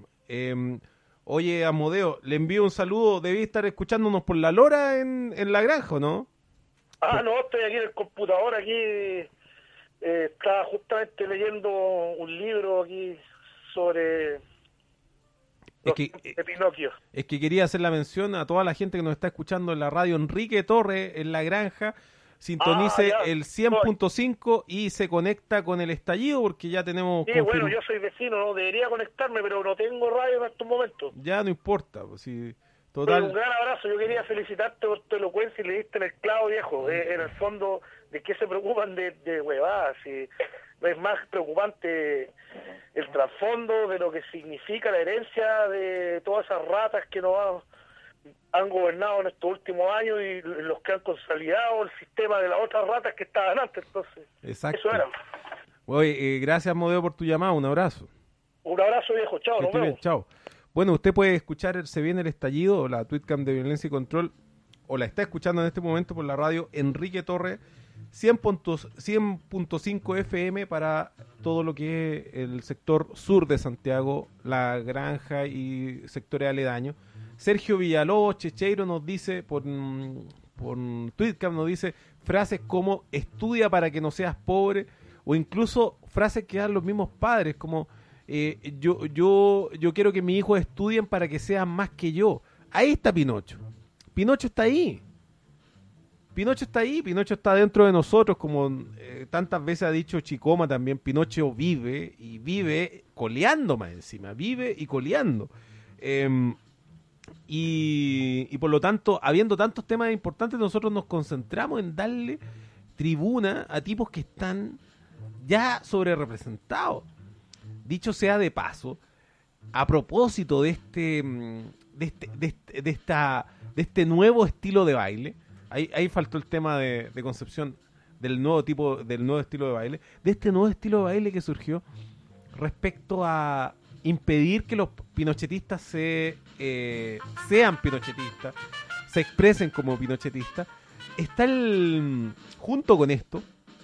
Oye, Amodeo, le envío un saludo, debí estar escuchándonos por la lora en, en la granja, ¿o ¿no? Ah, no, estoy aquí en el computador, aquí eh, estaba justamente leyendo un libro aquí sobre Es los que, de Pinocchio. es que quería hacer la mención a toda la gente que nos está escuchando en la radio Enrique Torres, en la granja, sintonice Ah, ya. el cien punto cinco y se conecta con el estallido porque ya tenemos... Sí, confirm- bueno, yo soy vecino, no debería conectarme, pero no tengo radio en estos momentos. Ya no importa, pues, si, Pero un total... gran abrazo, yo quería felicitarte por tu elocuencia y le diste en el clavo, viejo. Eh, en el fondo, ¿de qué se preocupan de, de huevadas? Si es más preocupante el trasfondo de lo que significa la herencia de todas esas ratas que nos han, han gobernado en estos últimos años y los que han consolidado el sistema de las otras ratas que estaban antes. Entonces, Exacto. eso era. Oye, eh, gracias, Amodeo, por tu llamada, un abrazo. Un abrazo, viejo. Chao, Que nos esté bien, vemos. chao. Bueno, usted puede escuchar el Se Viene el Estallido, la Tweetcam de Violencia y Control, o la está escuchando en este momento por la radio Enrique Torres, cien punto cinco F M para todo lo que es el sector sur de Santiago, la granja y sectores aledaños. Sergio Villalobos Checheiro nos dice, por, por Tweetcam nos dice frases como estudia para que no seas pobre, o incluso frases que dan los mismos padres, como eh, yo, yo, yo quiero que mis hijos estudien para que sean más que yo. Ahí está Pinocho. Pinocho está ahí. Pinocho está ahí, Pinocho está dentro de nosotros, como eh, tantas veces ha dicho Chicoma también. Pinocho vive, y vive coleando más encima, vive y coleando. Eh, y, y por lo tanto, habiendo tantos temas importantes, nosotros nos concentramos en darle tribuna a tipos que están ya sobre representados. Dicho sea de paso, a propósito de este, de este, de este, de esta, de este nuevo estilo de baile, ahí, ahí faltó el tema de, de Concepción del nuevo tipo, del nuevo estilo de baile, de este nuevo estilo de baile que surgió respecto a impedir que los pinochetistas se eh, sean pinochetistas, se expresen como pinochetistas. Está el, junto con esto,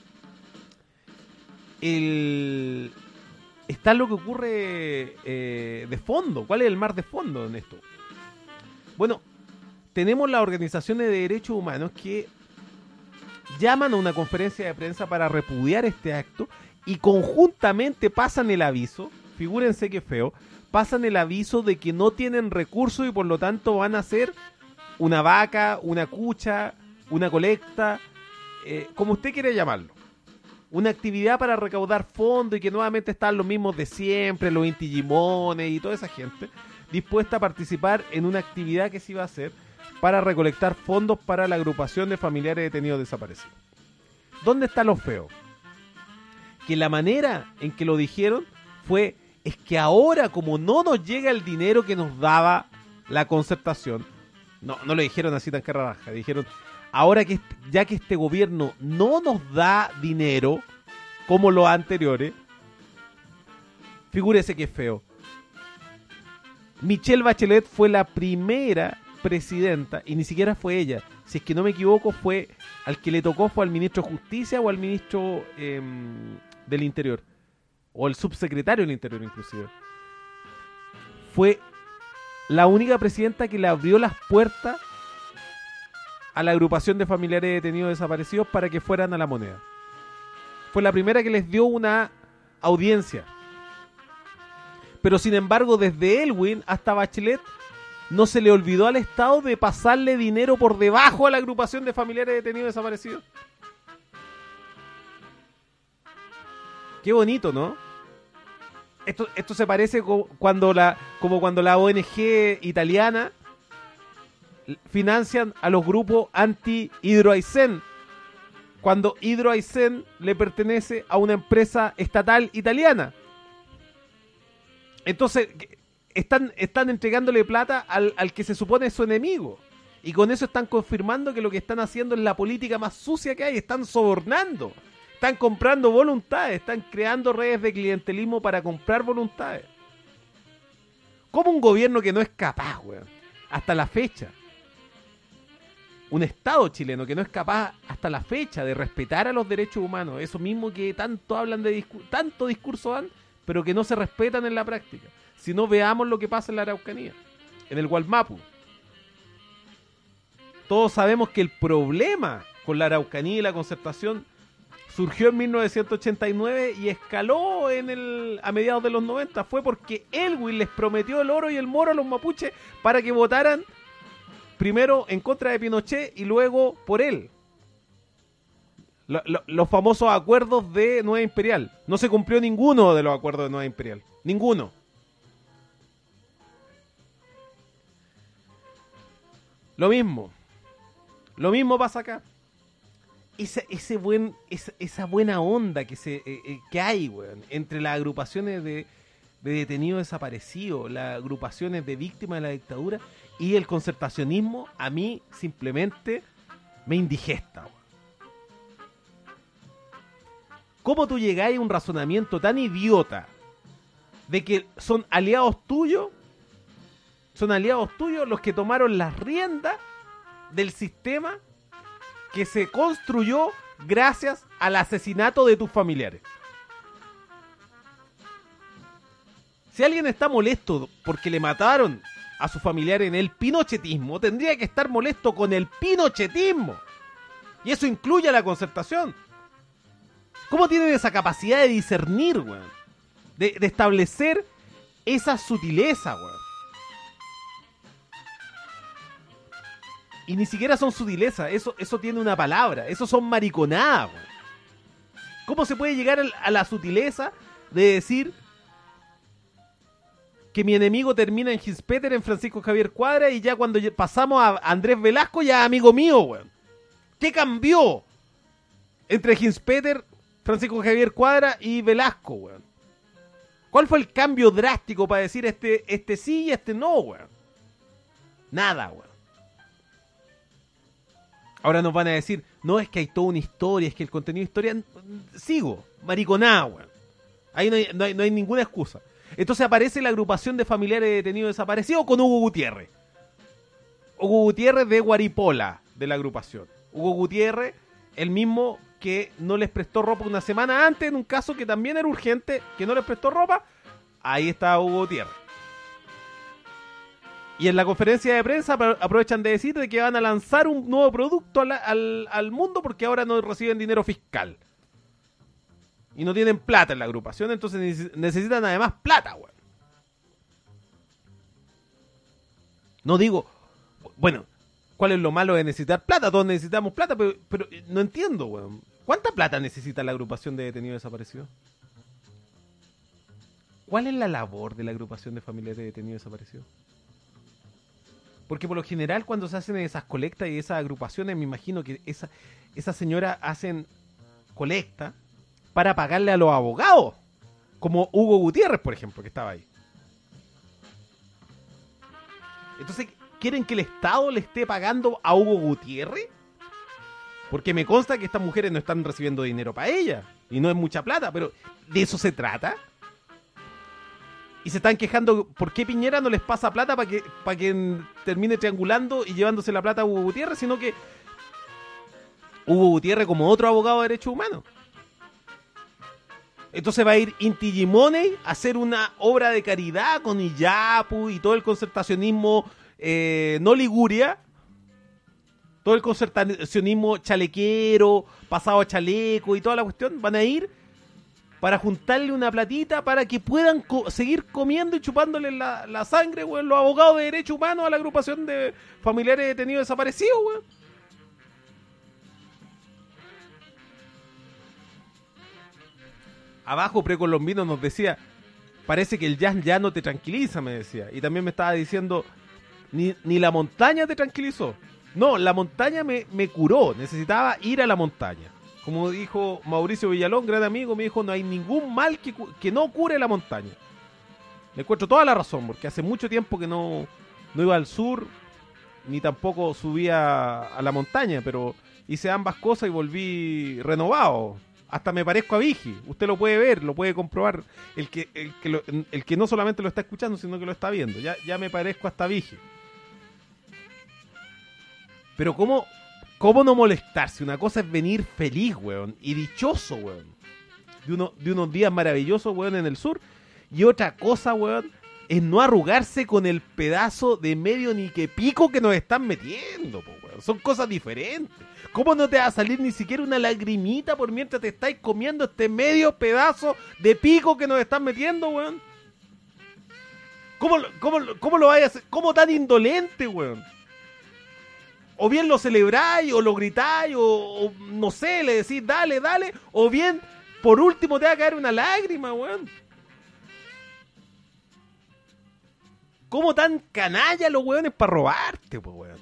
el está lo que ocurre eh, de fondo. ¿Cuál es el mar de fondo en esto? Bueno, tenemos las organizaciones de derechos humanos que llaman a una conferencia de prensa para repudiar este acto y conjuntamente pasan el aviso, figúrense qué feo, pasan el aviso de que no tienen recursos y por lo tanto van a hacer una vaca, una cucha, una colecta, eh, como usted quiera llamarlo. Una actividad para recaudar fondos y que nuevamente están los mismos de siempre, los Inti Gimones y toda esa gente dispuesta a participar en una actividad que se iba a hacer para recolectar fondos para la agrupación de familiares detenidos desaparecidos. ¿Dónde está lo feo? Que la manera en que lo dijeron fue, es que ahora como no nos llega el dinero que nos daba la concertación, no, no lo dijeron así tan carraja, dijeron, ahora que ya que este gobierno no nos da dinero como los anteriores, figúrese que es feo. Michelle Bachelet fue la primera presidenta, y ni siquiera fue ella, si es que no me equivoco, fue al que le tocó fue al ministro de Justicia o al ministro eh, del Interior, o el subsecretario del Interior inclusive. Fue la única presidenta que le abrió las puertas a la agrupación de familiares detenidos desaparecidos para que fueran a la moneda. fue la primera que les dio una audiencia. Pero sin embargo, desde Elwin hasta Bachelet, no se le olvidó al Estado de pasarle dinero por debajo a la agrupación de familiares de detenidos desaparecidos. Qué bonito, ¿no? Esto, esto se parece co- cuando la, como cuando la O N G italiana financian a los grupos anti-Hidroaicén, cuando Hidroaicén le pertenece a una empresa estatal italiana. Entonces, están, están entregándole plata al, al que se supone es su enemigo. Y con eso están confirmando que lo que están haciendo es la política más sucia que hay. Están sobornando. Están comprando voluntades. Están creando redes de clientelismo para comprar voluntades. ¿Cómo un gobierno que no es capaz, weón? Hasta la fecha. Un Estado chileno que no es capaz hasta la fecha de respetar a los derechos humanos. Eso mismo que tanto hablan de discurso, tanto discurso dan, pero que no se respetan en la práctica. Si no, veamos lo que pasa en la Araucanía, en el Gualmapu. Todos sabemos que el problema con la Araucanía y la concertación surgió en mil novecientos ochenta y nueve y escaló en el, a mediados de los noventa. Fue porque Elwin les prometió el oro y el moro a los mapuches para que votaran primero en contra de Pinochet y luego por él. Lo, lo, los famosos acuerdos de Nueva Imperial. No se cumplió ninguno de los acuerdos de Nueva Imperial. Ninguno. Lo mismo. Lo mismo pasa acá. Ese, ese buen, esa, esa buena onda que, se, eh, eh, que hay, weón, entre las agrupaciones de, de detenidos desaparecidos, las agrupaciones de víctimas de la dictadura y el concertacionismo, a mí simplemente me indigesta, weón. ¿Cómo tú llegáis a un razonamiento tan idiota de que son aliados tuyos, son aliados tuyos los que tomaron las riendas del sistema que se construyó gracias al asesinato de tus familiares? Si alguien está molesto porque le mataron a sus familiares en el pinochetismo, tendría que estar molesto con el pinochetismo. Y eso incluye a la concertación. ¿Cómo tienen esa capacidad de discernir, weón? De, de establecer esa sutileza, weón. Y ni siquiera son sutileza, eso, eso tiene una palabra, eso son mariconadas, weón. ¿Cómo se puede llegar a la sutileza de decir que mi enemigo termina en Hinspeter, en Francisco Javier Cuadra, y ya cuando pasamos a Andrés Velasco ya es amigo mío, weón? ¿Qué cambió entre Hinspeter, Francisco Javier Cuadra y Velasco, weón? ¿Cuál fue el cambio drástico para decir este, este sí y este no, weón? Nada, weón. Ahora nos van a decir, no, es que hay toda una historia, es que el contenido de historia... Sigo, mariconá, weón. Ahí no hay, no, hay, no hay ninguna excusa. Entonces aparece la agrupación de familiares de detenidos desaparecidos con Hugo Gutiérrez. Hugo Gutiérrez de Guaripola, de la agrupación. Hugo Gutiérrez, el mismo que no les prestó ropa una semana antes, en un caso que también era urgente, que no les prestó ropa. Ahí está Hugo Gutiérrez. Y en la conferencia de prensa aprovechan de decir de que van a lanzar un nuevo producto al, al, al mundo porque ahora no reciben dinero fiscal. Y no tienen plata en la agrupación, entonces necesitan además plata, weón. No digo, bueno, ¿cuál es lo malo de necesitar plata? Todos necesitamos plata, pero, pero no entiendo, weón. ¿Cuánta plata necesita la agrupación de detenidos desaparecidos? ¿Cuál es la labor de la agrupación de familiares de detenidos desaparecidos? Porque por lo general cuando se hacen esas colectas y esas agrupaciones, me imagino que esa, esas señoras hacen colecta para pagarle a los abogados, como Hugo Gutiérrez, por ejemplo, que estaba ahí. Entonces, ¿quieren que el Estado le esté pagando a Hugo Gutiérrez? Porque me consta que estas mujeres no están recibiendo dinero para ellas, y no es mucha plata, pero ¿de eso se trata? Y se están quejando por qué Piñera no les pasa plata para que, para que termine triangulando y llevándose la plata a Hugo Gutiérrez, sino que Hugo Gutiérrez como otro abogado de derechos humanos. Entonces va a ir Inti Jimoney a hacer una obra de caridad con Iyapu y todo el concertacionismo eh, no Liguria todo el concertacionismo chalequero, pasado a chaleco y toda la cuestión, van a ir para juntarle una platita para que puedan co- seguir comiendo y chupándole la, la sangre, weón, los abogados de derechos humanos a la agrupación de familiares detenidos desaparecidos, weón. Abajo Precolombino nos decía, parece que el jazz ya no te tranquiliza, me decía. Y también me estaba diciendo, ni, ni la montaña te tranquilizó. No, la montaña me, me curó, necesitaba ir a la montaña. Como dijo Mauricio Villalón, gran amigo, me dijo, no hay ningún mal que, que no cure la montaña. Le encuentro toda la razón, porque hace mucho tiempo que no, no iba al sur, ni tampoco subía a la montaña, pero hice ambas cosas y volví renovado. Hasta me parezco a Vigi. Usted lo puede ver, lo puede comprobar. El que, el que, lo, el que no solamente lo está escuchando, sino que lo está viendo. Ya, ya me parezco hasta Vigi. Pero ¿cómo, ¿cómo no molestarse? Una cosa es venir feliz, weón, y dichoso, weón, de, uno, de unos días maravillosos, weón, en el sur. Y otra cosa, weón, es no arrugarse con el pedazo de medio ni que pico que nos están metiendo, po, weón. Son cosas diferentes. ¿Cómo no te va a salir ni siquiera una lagrimita por mientras te estáis comiendo este medio pedazo de pico que nos están metiendo, weón? ¿Cómo, cómo, cómo lo vayas a hacer? ¿Cómo tan indolente, weón? O bien lo celebráis, o lo gritáis, o, o no sé, le decís dale, dale, o bien, por último, te va a caer una lágrima, weón. ¿Cómo tan canalla los weones para robarte, pues, weón?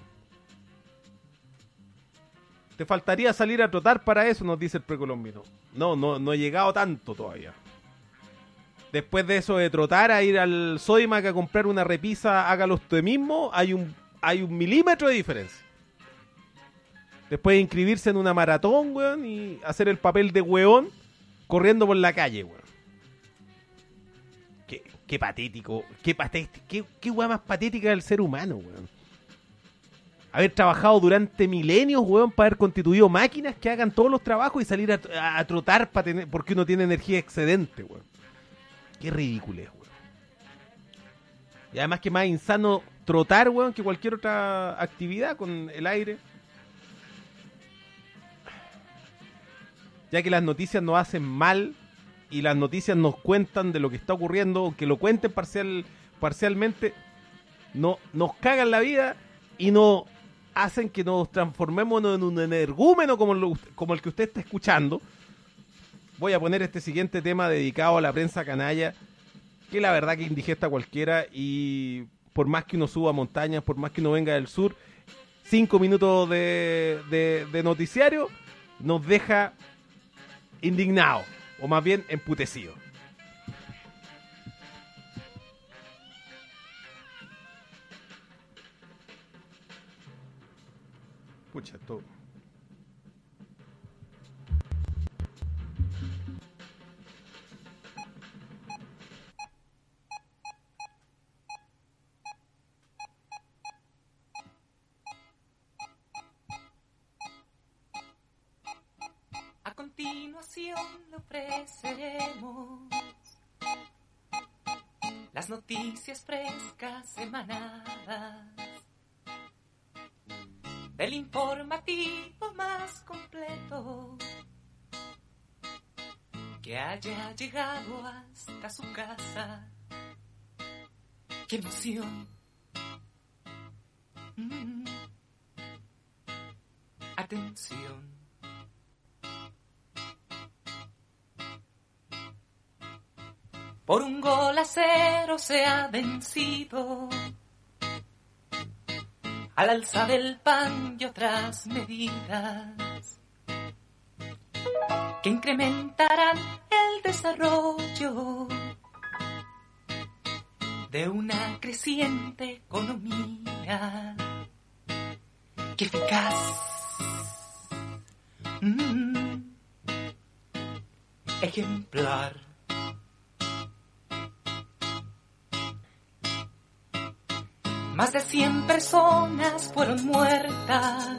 Te faltaría salir a trotar para eso, nos dice el precolombino. No, no, no he llegado tanto todavía. Después de eso de trotar a ir al Sodimac a comprar una repisa, hágalo usted mismo, hay un, hay un milímetro de diferencia. Después de inscribirse en una maratón, weón, y hacer el papel de weón corriendo por la calle, weón. Qué, qué patético, qué patético, qué, qué weón más patética del ser humano, weón. Haber trabajado durante milenios, weón, para haber constituido máquinas que hagan todos los trabajos y salir a, a, a trotar para tener, porque uno tiene energía excedente, weón. Qué ridículo es, weón. Y además que más insano trotar, weón, que cualquier otra actividad con el aire. Ya que las noticias nos hacen mal y las noticias nos cuentan de lo que está ocurriendo, aunque lo cuenten parcial, parcialmente, no, nos cagan la vida y no hacen que nos transformemos en un energúmeno como, lo, como el que usted está escuchando. Voy a poner este siguiente tema dedicado a la prensa canalla, que la verdad que indigesta a cualquiera, y por más que uno suba montañas, por más que uno venga del sur, cinco minutos de, de, de noticiario nos deja indignado, o más bien emputecido. Pucha, esto... A continuación le ofreceremos las noticias frescas semanadas del informativo más completo que haya llegado hasta su casa. ¡Qué emoción! Mm. Atención. Por un gol a cero se ha vencido al alza del pan y otras medidas que incrementarán el desarrollo de una creciente economía. ¡Qué eficaz! Mm. Ejemplar. Más de cien personas fueron muertas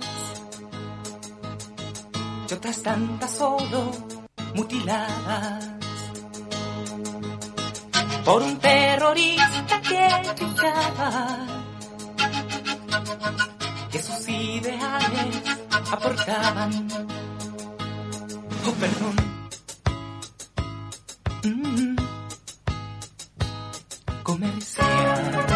y otras tantas solo mutiladas por un terrorista que gritaba que sus ideales aportaban. Oh, perdón. Mm. Comercial.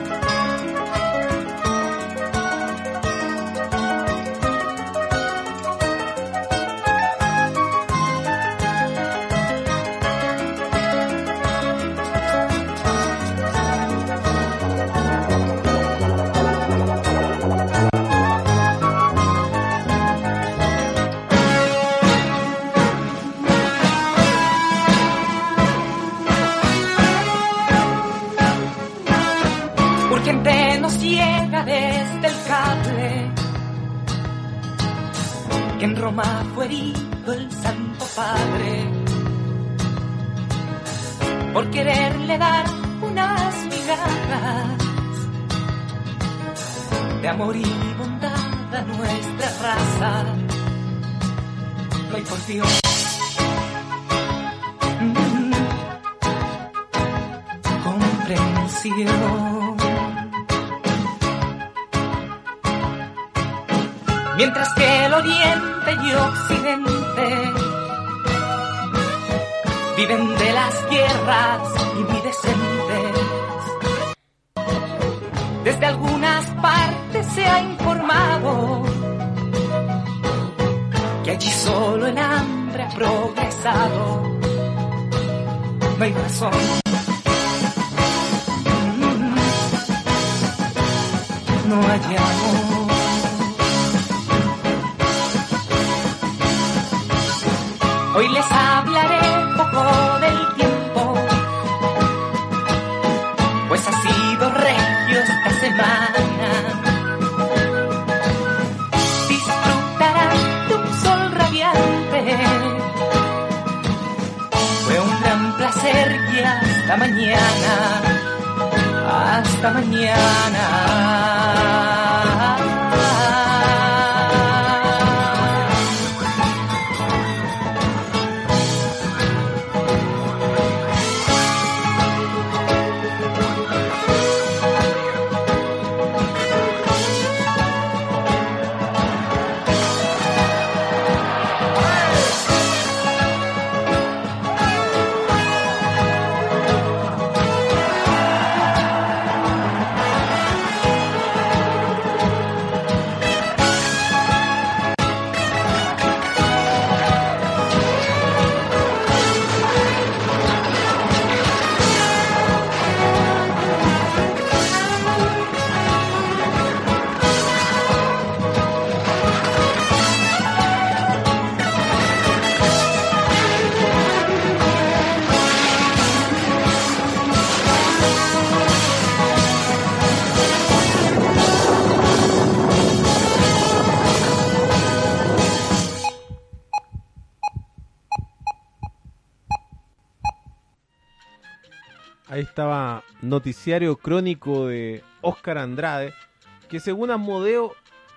Desde el cable que en Roma fue herido el Santo Padre por quererle dar unas migajas de amor y bondad a nuestra raza. No hay por Dios. Mm. Comprensión. Mientras que el oriente y occidente viven de las guerras invidecentes. Desde algunas partes se ha informado que allí solo el hambre ha progresado. No hay razón. Mm, no hay amor. Hoy les hablaré un poco del tiempo, pues ha sido regio esta semana. Disfrutarán de un sol radiante. Fue un gran placer y hasta mañana, hasta mañana. Ahí estaba Noticiario Crónico de Óscar Andrade, que según Asmodeo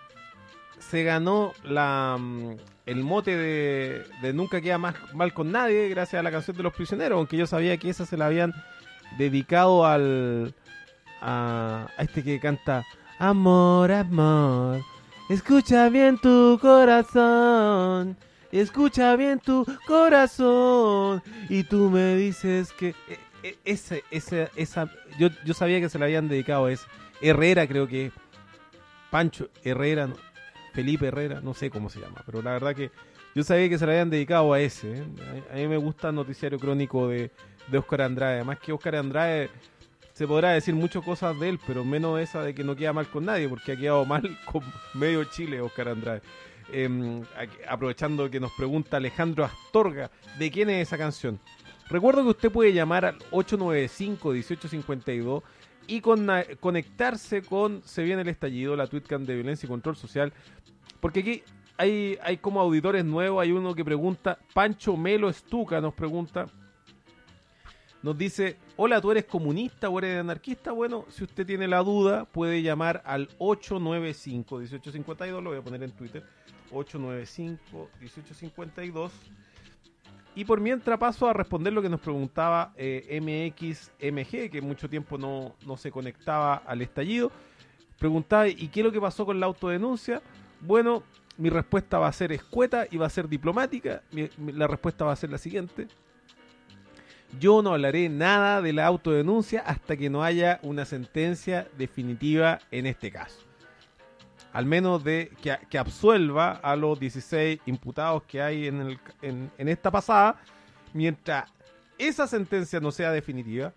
se ganó la, el mote de, de Nunca Queda más Mal con Nadie gracias a la canción de Los Prisioneros, aunque yo sabía que esa se la habían dedicado al a, a este que canta Amor, amor, escucha bien tu corazón, escucha bien tu corazón, y tú me dices que... Ese, ese, esa, yo, yo sabía que se la habían dedicado a ese. Herrera, creo que Pancho Herrera, no, Felipe Herrera, no sé cómo se llama, pero la verdad que yo sabía que se la habían dedicado a ese. ¿eh? A, a mí me gusta el Noticiario Crónico de, de Óscar Andrade. Además que Óscar Andrade, se podrá decir muchas cosas de él, pero menos esa de que no queda mal con nadie, porque ha quedado mal con medio Chile Óscar Andrade. Eh, aprovechando que nos pregunta Alejandro Astorga, ¿de quién es esa canción? Recuerdo que usted puede llamar al ocho nueve cinco, uno ocho cinco dos y con, conectarse con Se Viene el Estallido, la Tweetcam de Violencia y Control Social, porque aquí hay, hay como auditores nuevos. Hay uno que pregunta, Pancho Melo Estuca nos pregunta, nos dice, hola, ¿tú eres comunista o eres anarquista? Bueno, si usted tiene la duda, puede llamar al ocho nueve cinco, uno ocho cinco dos, lo voy a poner en Twitter, ocho nueve cinco, uno ocho cinco dos. Y por mientras paso a responder lo que nos preguntaba eh, M X M G, que mucho tiempo no, no se conectaba al estallido. Preguntaba, ¿y qué es lo que pasó con la autodenuncia? Bueno, mi respuesta va a ser escueta y va a ser diplomática. Mi, mi, la respuesta va a ser la siguiente. Yo no hablaré nada de la autodenuncia hasta que no haya una sentencia definitiva en este caso. Al menos de que, que absuelva a los dieciséis imputados que hay en, el, en, en esta pasada. Mientras esa sentencia no sea definitiva,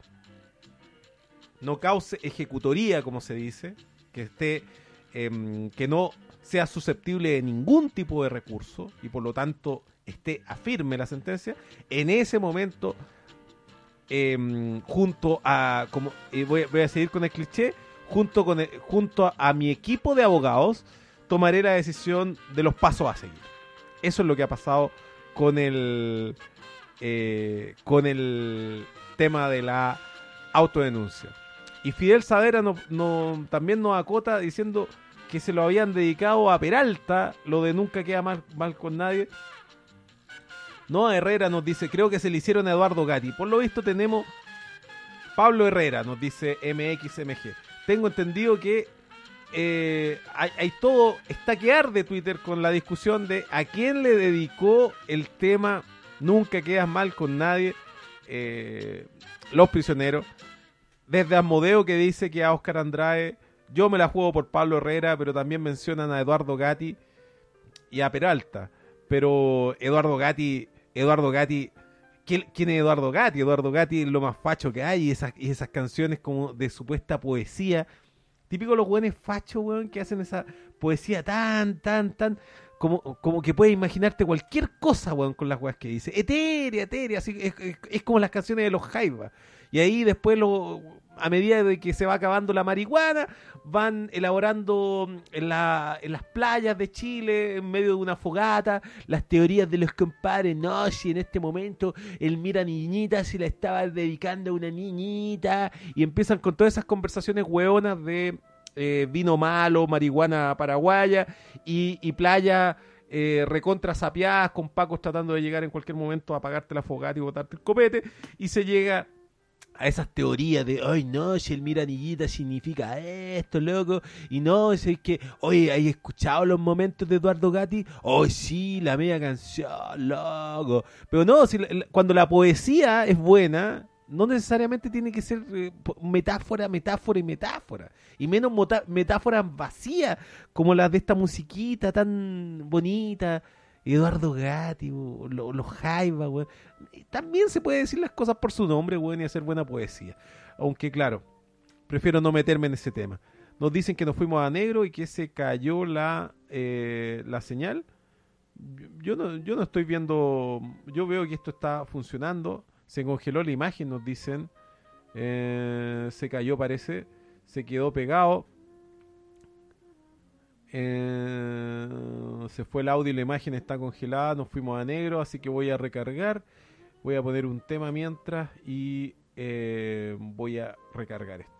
no cause ejecutoría, como se dice, que esté eh, que no sea susceptible de ningún tipo de recurso y por lo tanto esté a firme la sentencia, en ese momento, eh, junto a, como eh, voy, voy a seguir con el cliché, junto con el, junto a, a mi equipo de abogados, tomaré la decisión de los pasos a seguir. Eso es lo que ha pasado con el eh, con el tema de la autodenuncia. Y Fidel Saavedra no, no, también nos acota diciendo que se lo habían dedicado a Peralta, lo de nunca queda mal, mal con nadie. Noa Herrera nos dice, creo que se le hicieron a Eduardo Gatti. Por lo visto tenemos Pablo Herrera, nos dice M X M G. Tengo entendido que eh, hay, hay todo, está que arde Twitter con la discusión de a quién le dedicó el tema nunca quedas mal con nadie, eh, los prisioneros. Desde Asmodeo, que dice que a Óscar Andrade, yo me la juego por Pablo Herrera, pero también mencionan a Eduardo Gatti y a Peralta. Pero Eduardo Gatti, Eduardo Gatti, ¿quién, quién es Eduardo Gatti? Eduardo Gatti es lo más facho que hay, y esas, y esas canciones como de supuesta poesía. Típico los güeyes fachos, weón, que hacen esa poesía tan, tan, tan... Como, como que puedes imaginarte cualquier cosa, weón, con las weas que dice. Etérea, etérea, así, es, es, es como las canciones de los Jaivas. Y ahí después, lo, a medida de que se va acabando la marihuana, van elaborando en, la, en las playas de Chile, en medio de una fogata, las teorías de los compadres. No, si en este momento él mira niñita, si la estaba dedicando a una niñita. Y empiezan con todas esas conversaciones hueonas de eh, vino malo, marihuana paraguaya y, y playa eh, recontra sapiadas, con pacos tratando de llegar en cualquier momento a apagarte la fogata y botarte el copete. Y se llega a esas teorías de, ay no, si el miranillita significa esto, loco, y no, es que, oye, ¿hay escuchado los momentos de Eduardo Gatti? Oh, sí, la media canción, loco. Pero no, si la, la, cuando la poesía es buena, no necesariamente tiene que ser eh, metáfora, metáfora y metáfora, y menos mota- metáforas vacías como las de esta musiquita tan bonita. Eduardo Gatti, los, los Jaivas, weón. También se puede decir las cosas por su nombre, weón, y hacer buena poesía. Aunque, claro, prefiero no meterme en ese tema. Nos dicen que nos fuimos a negro y que se cayó la, eh, la señal. Yo no, yo no estoy viendo... Yo veo que esto está funcionando. Se congeló la imagen, nos dicen. Eh, se cayó, parece. Se quedó pegado. Eh, se fue el audio y la imagen está congelada, nos fuimos a negro, así que voy a recargar, voy a poner un tema mientras y eh, voy a recargar esto.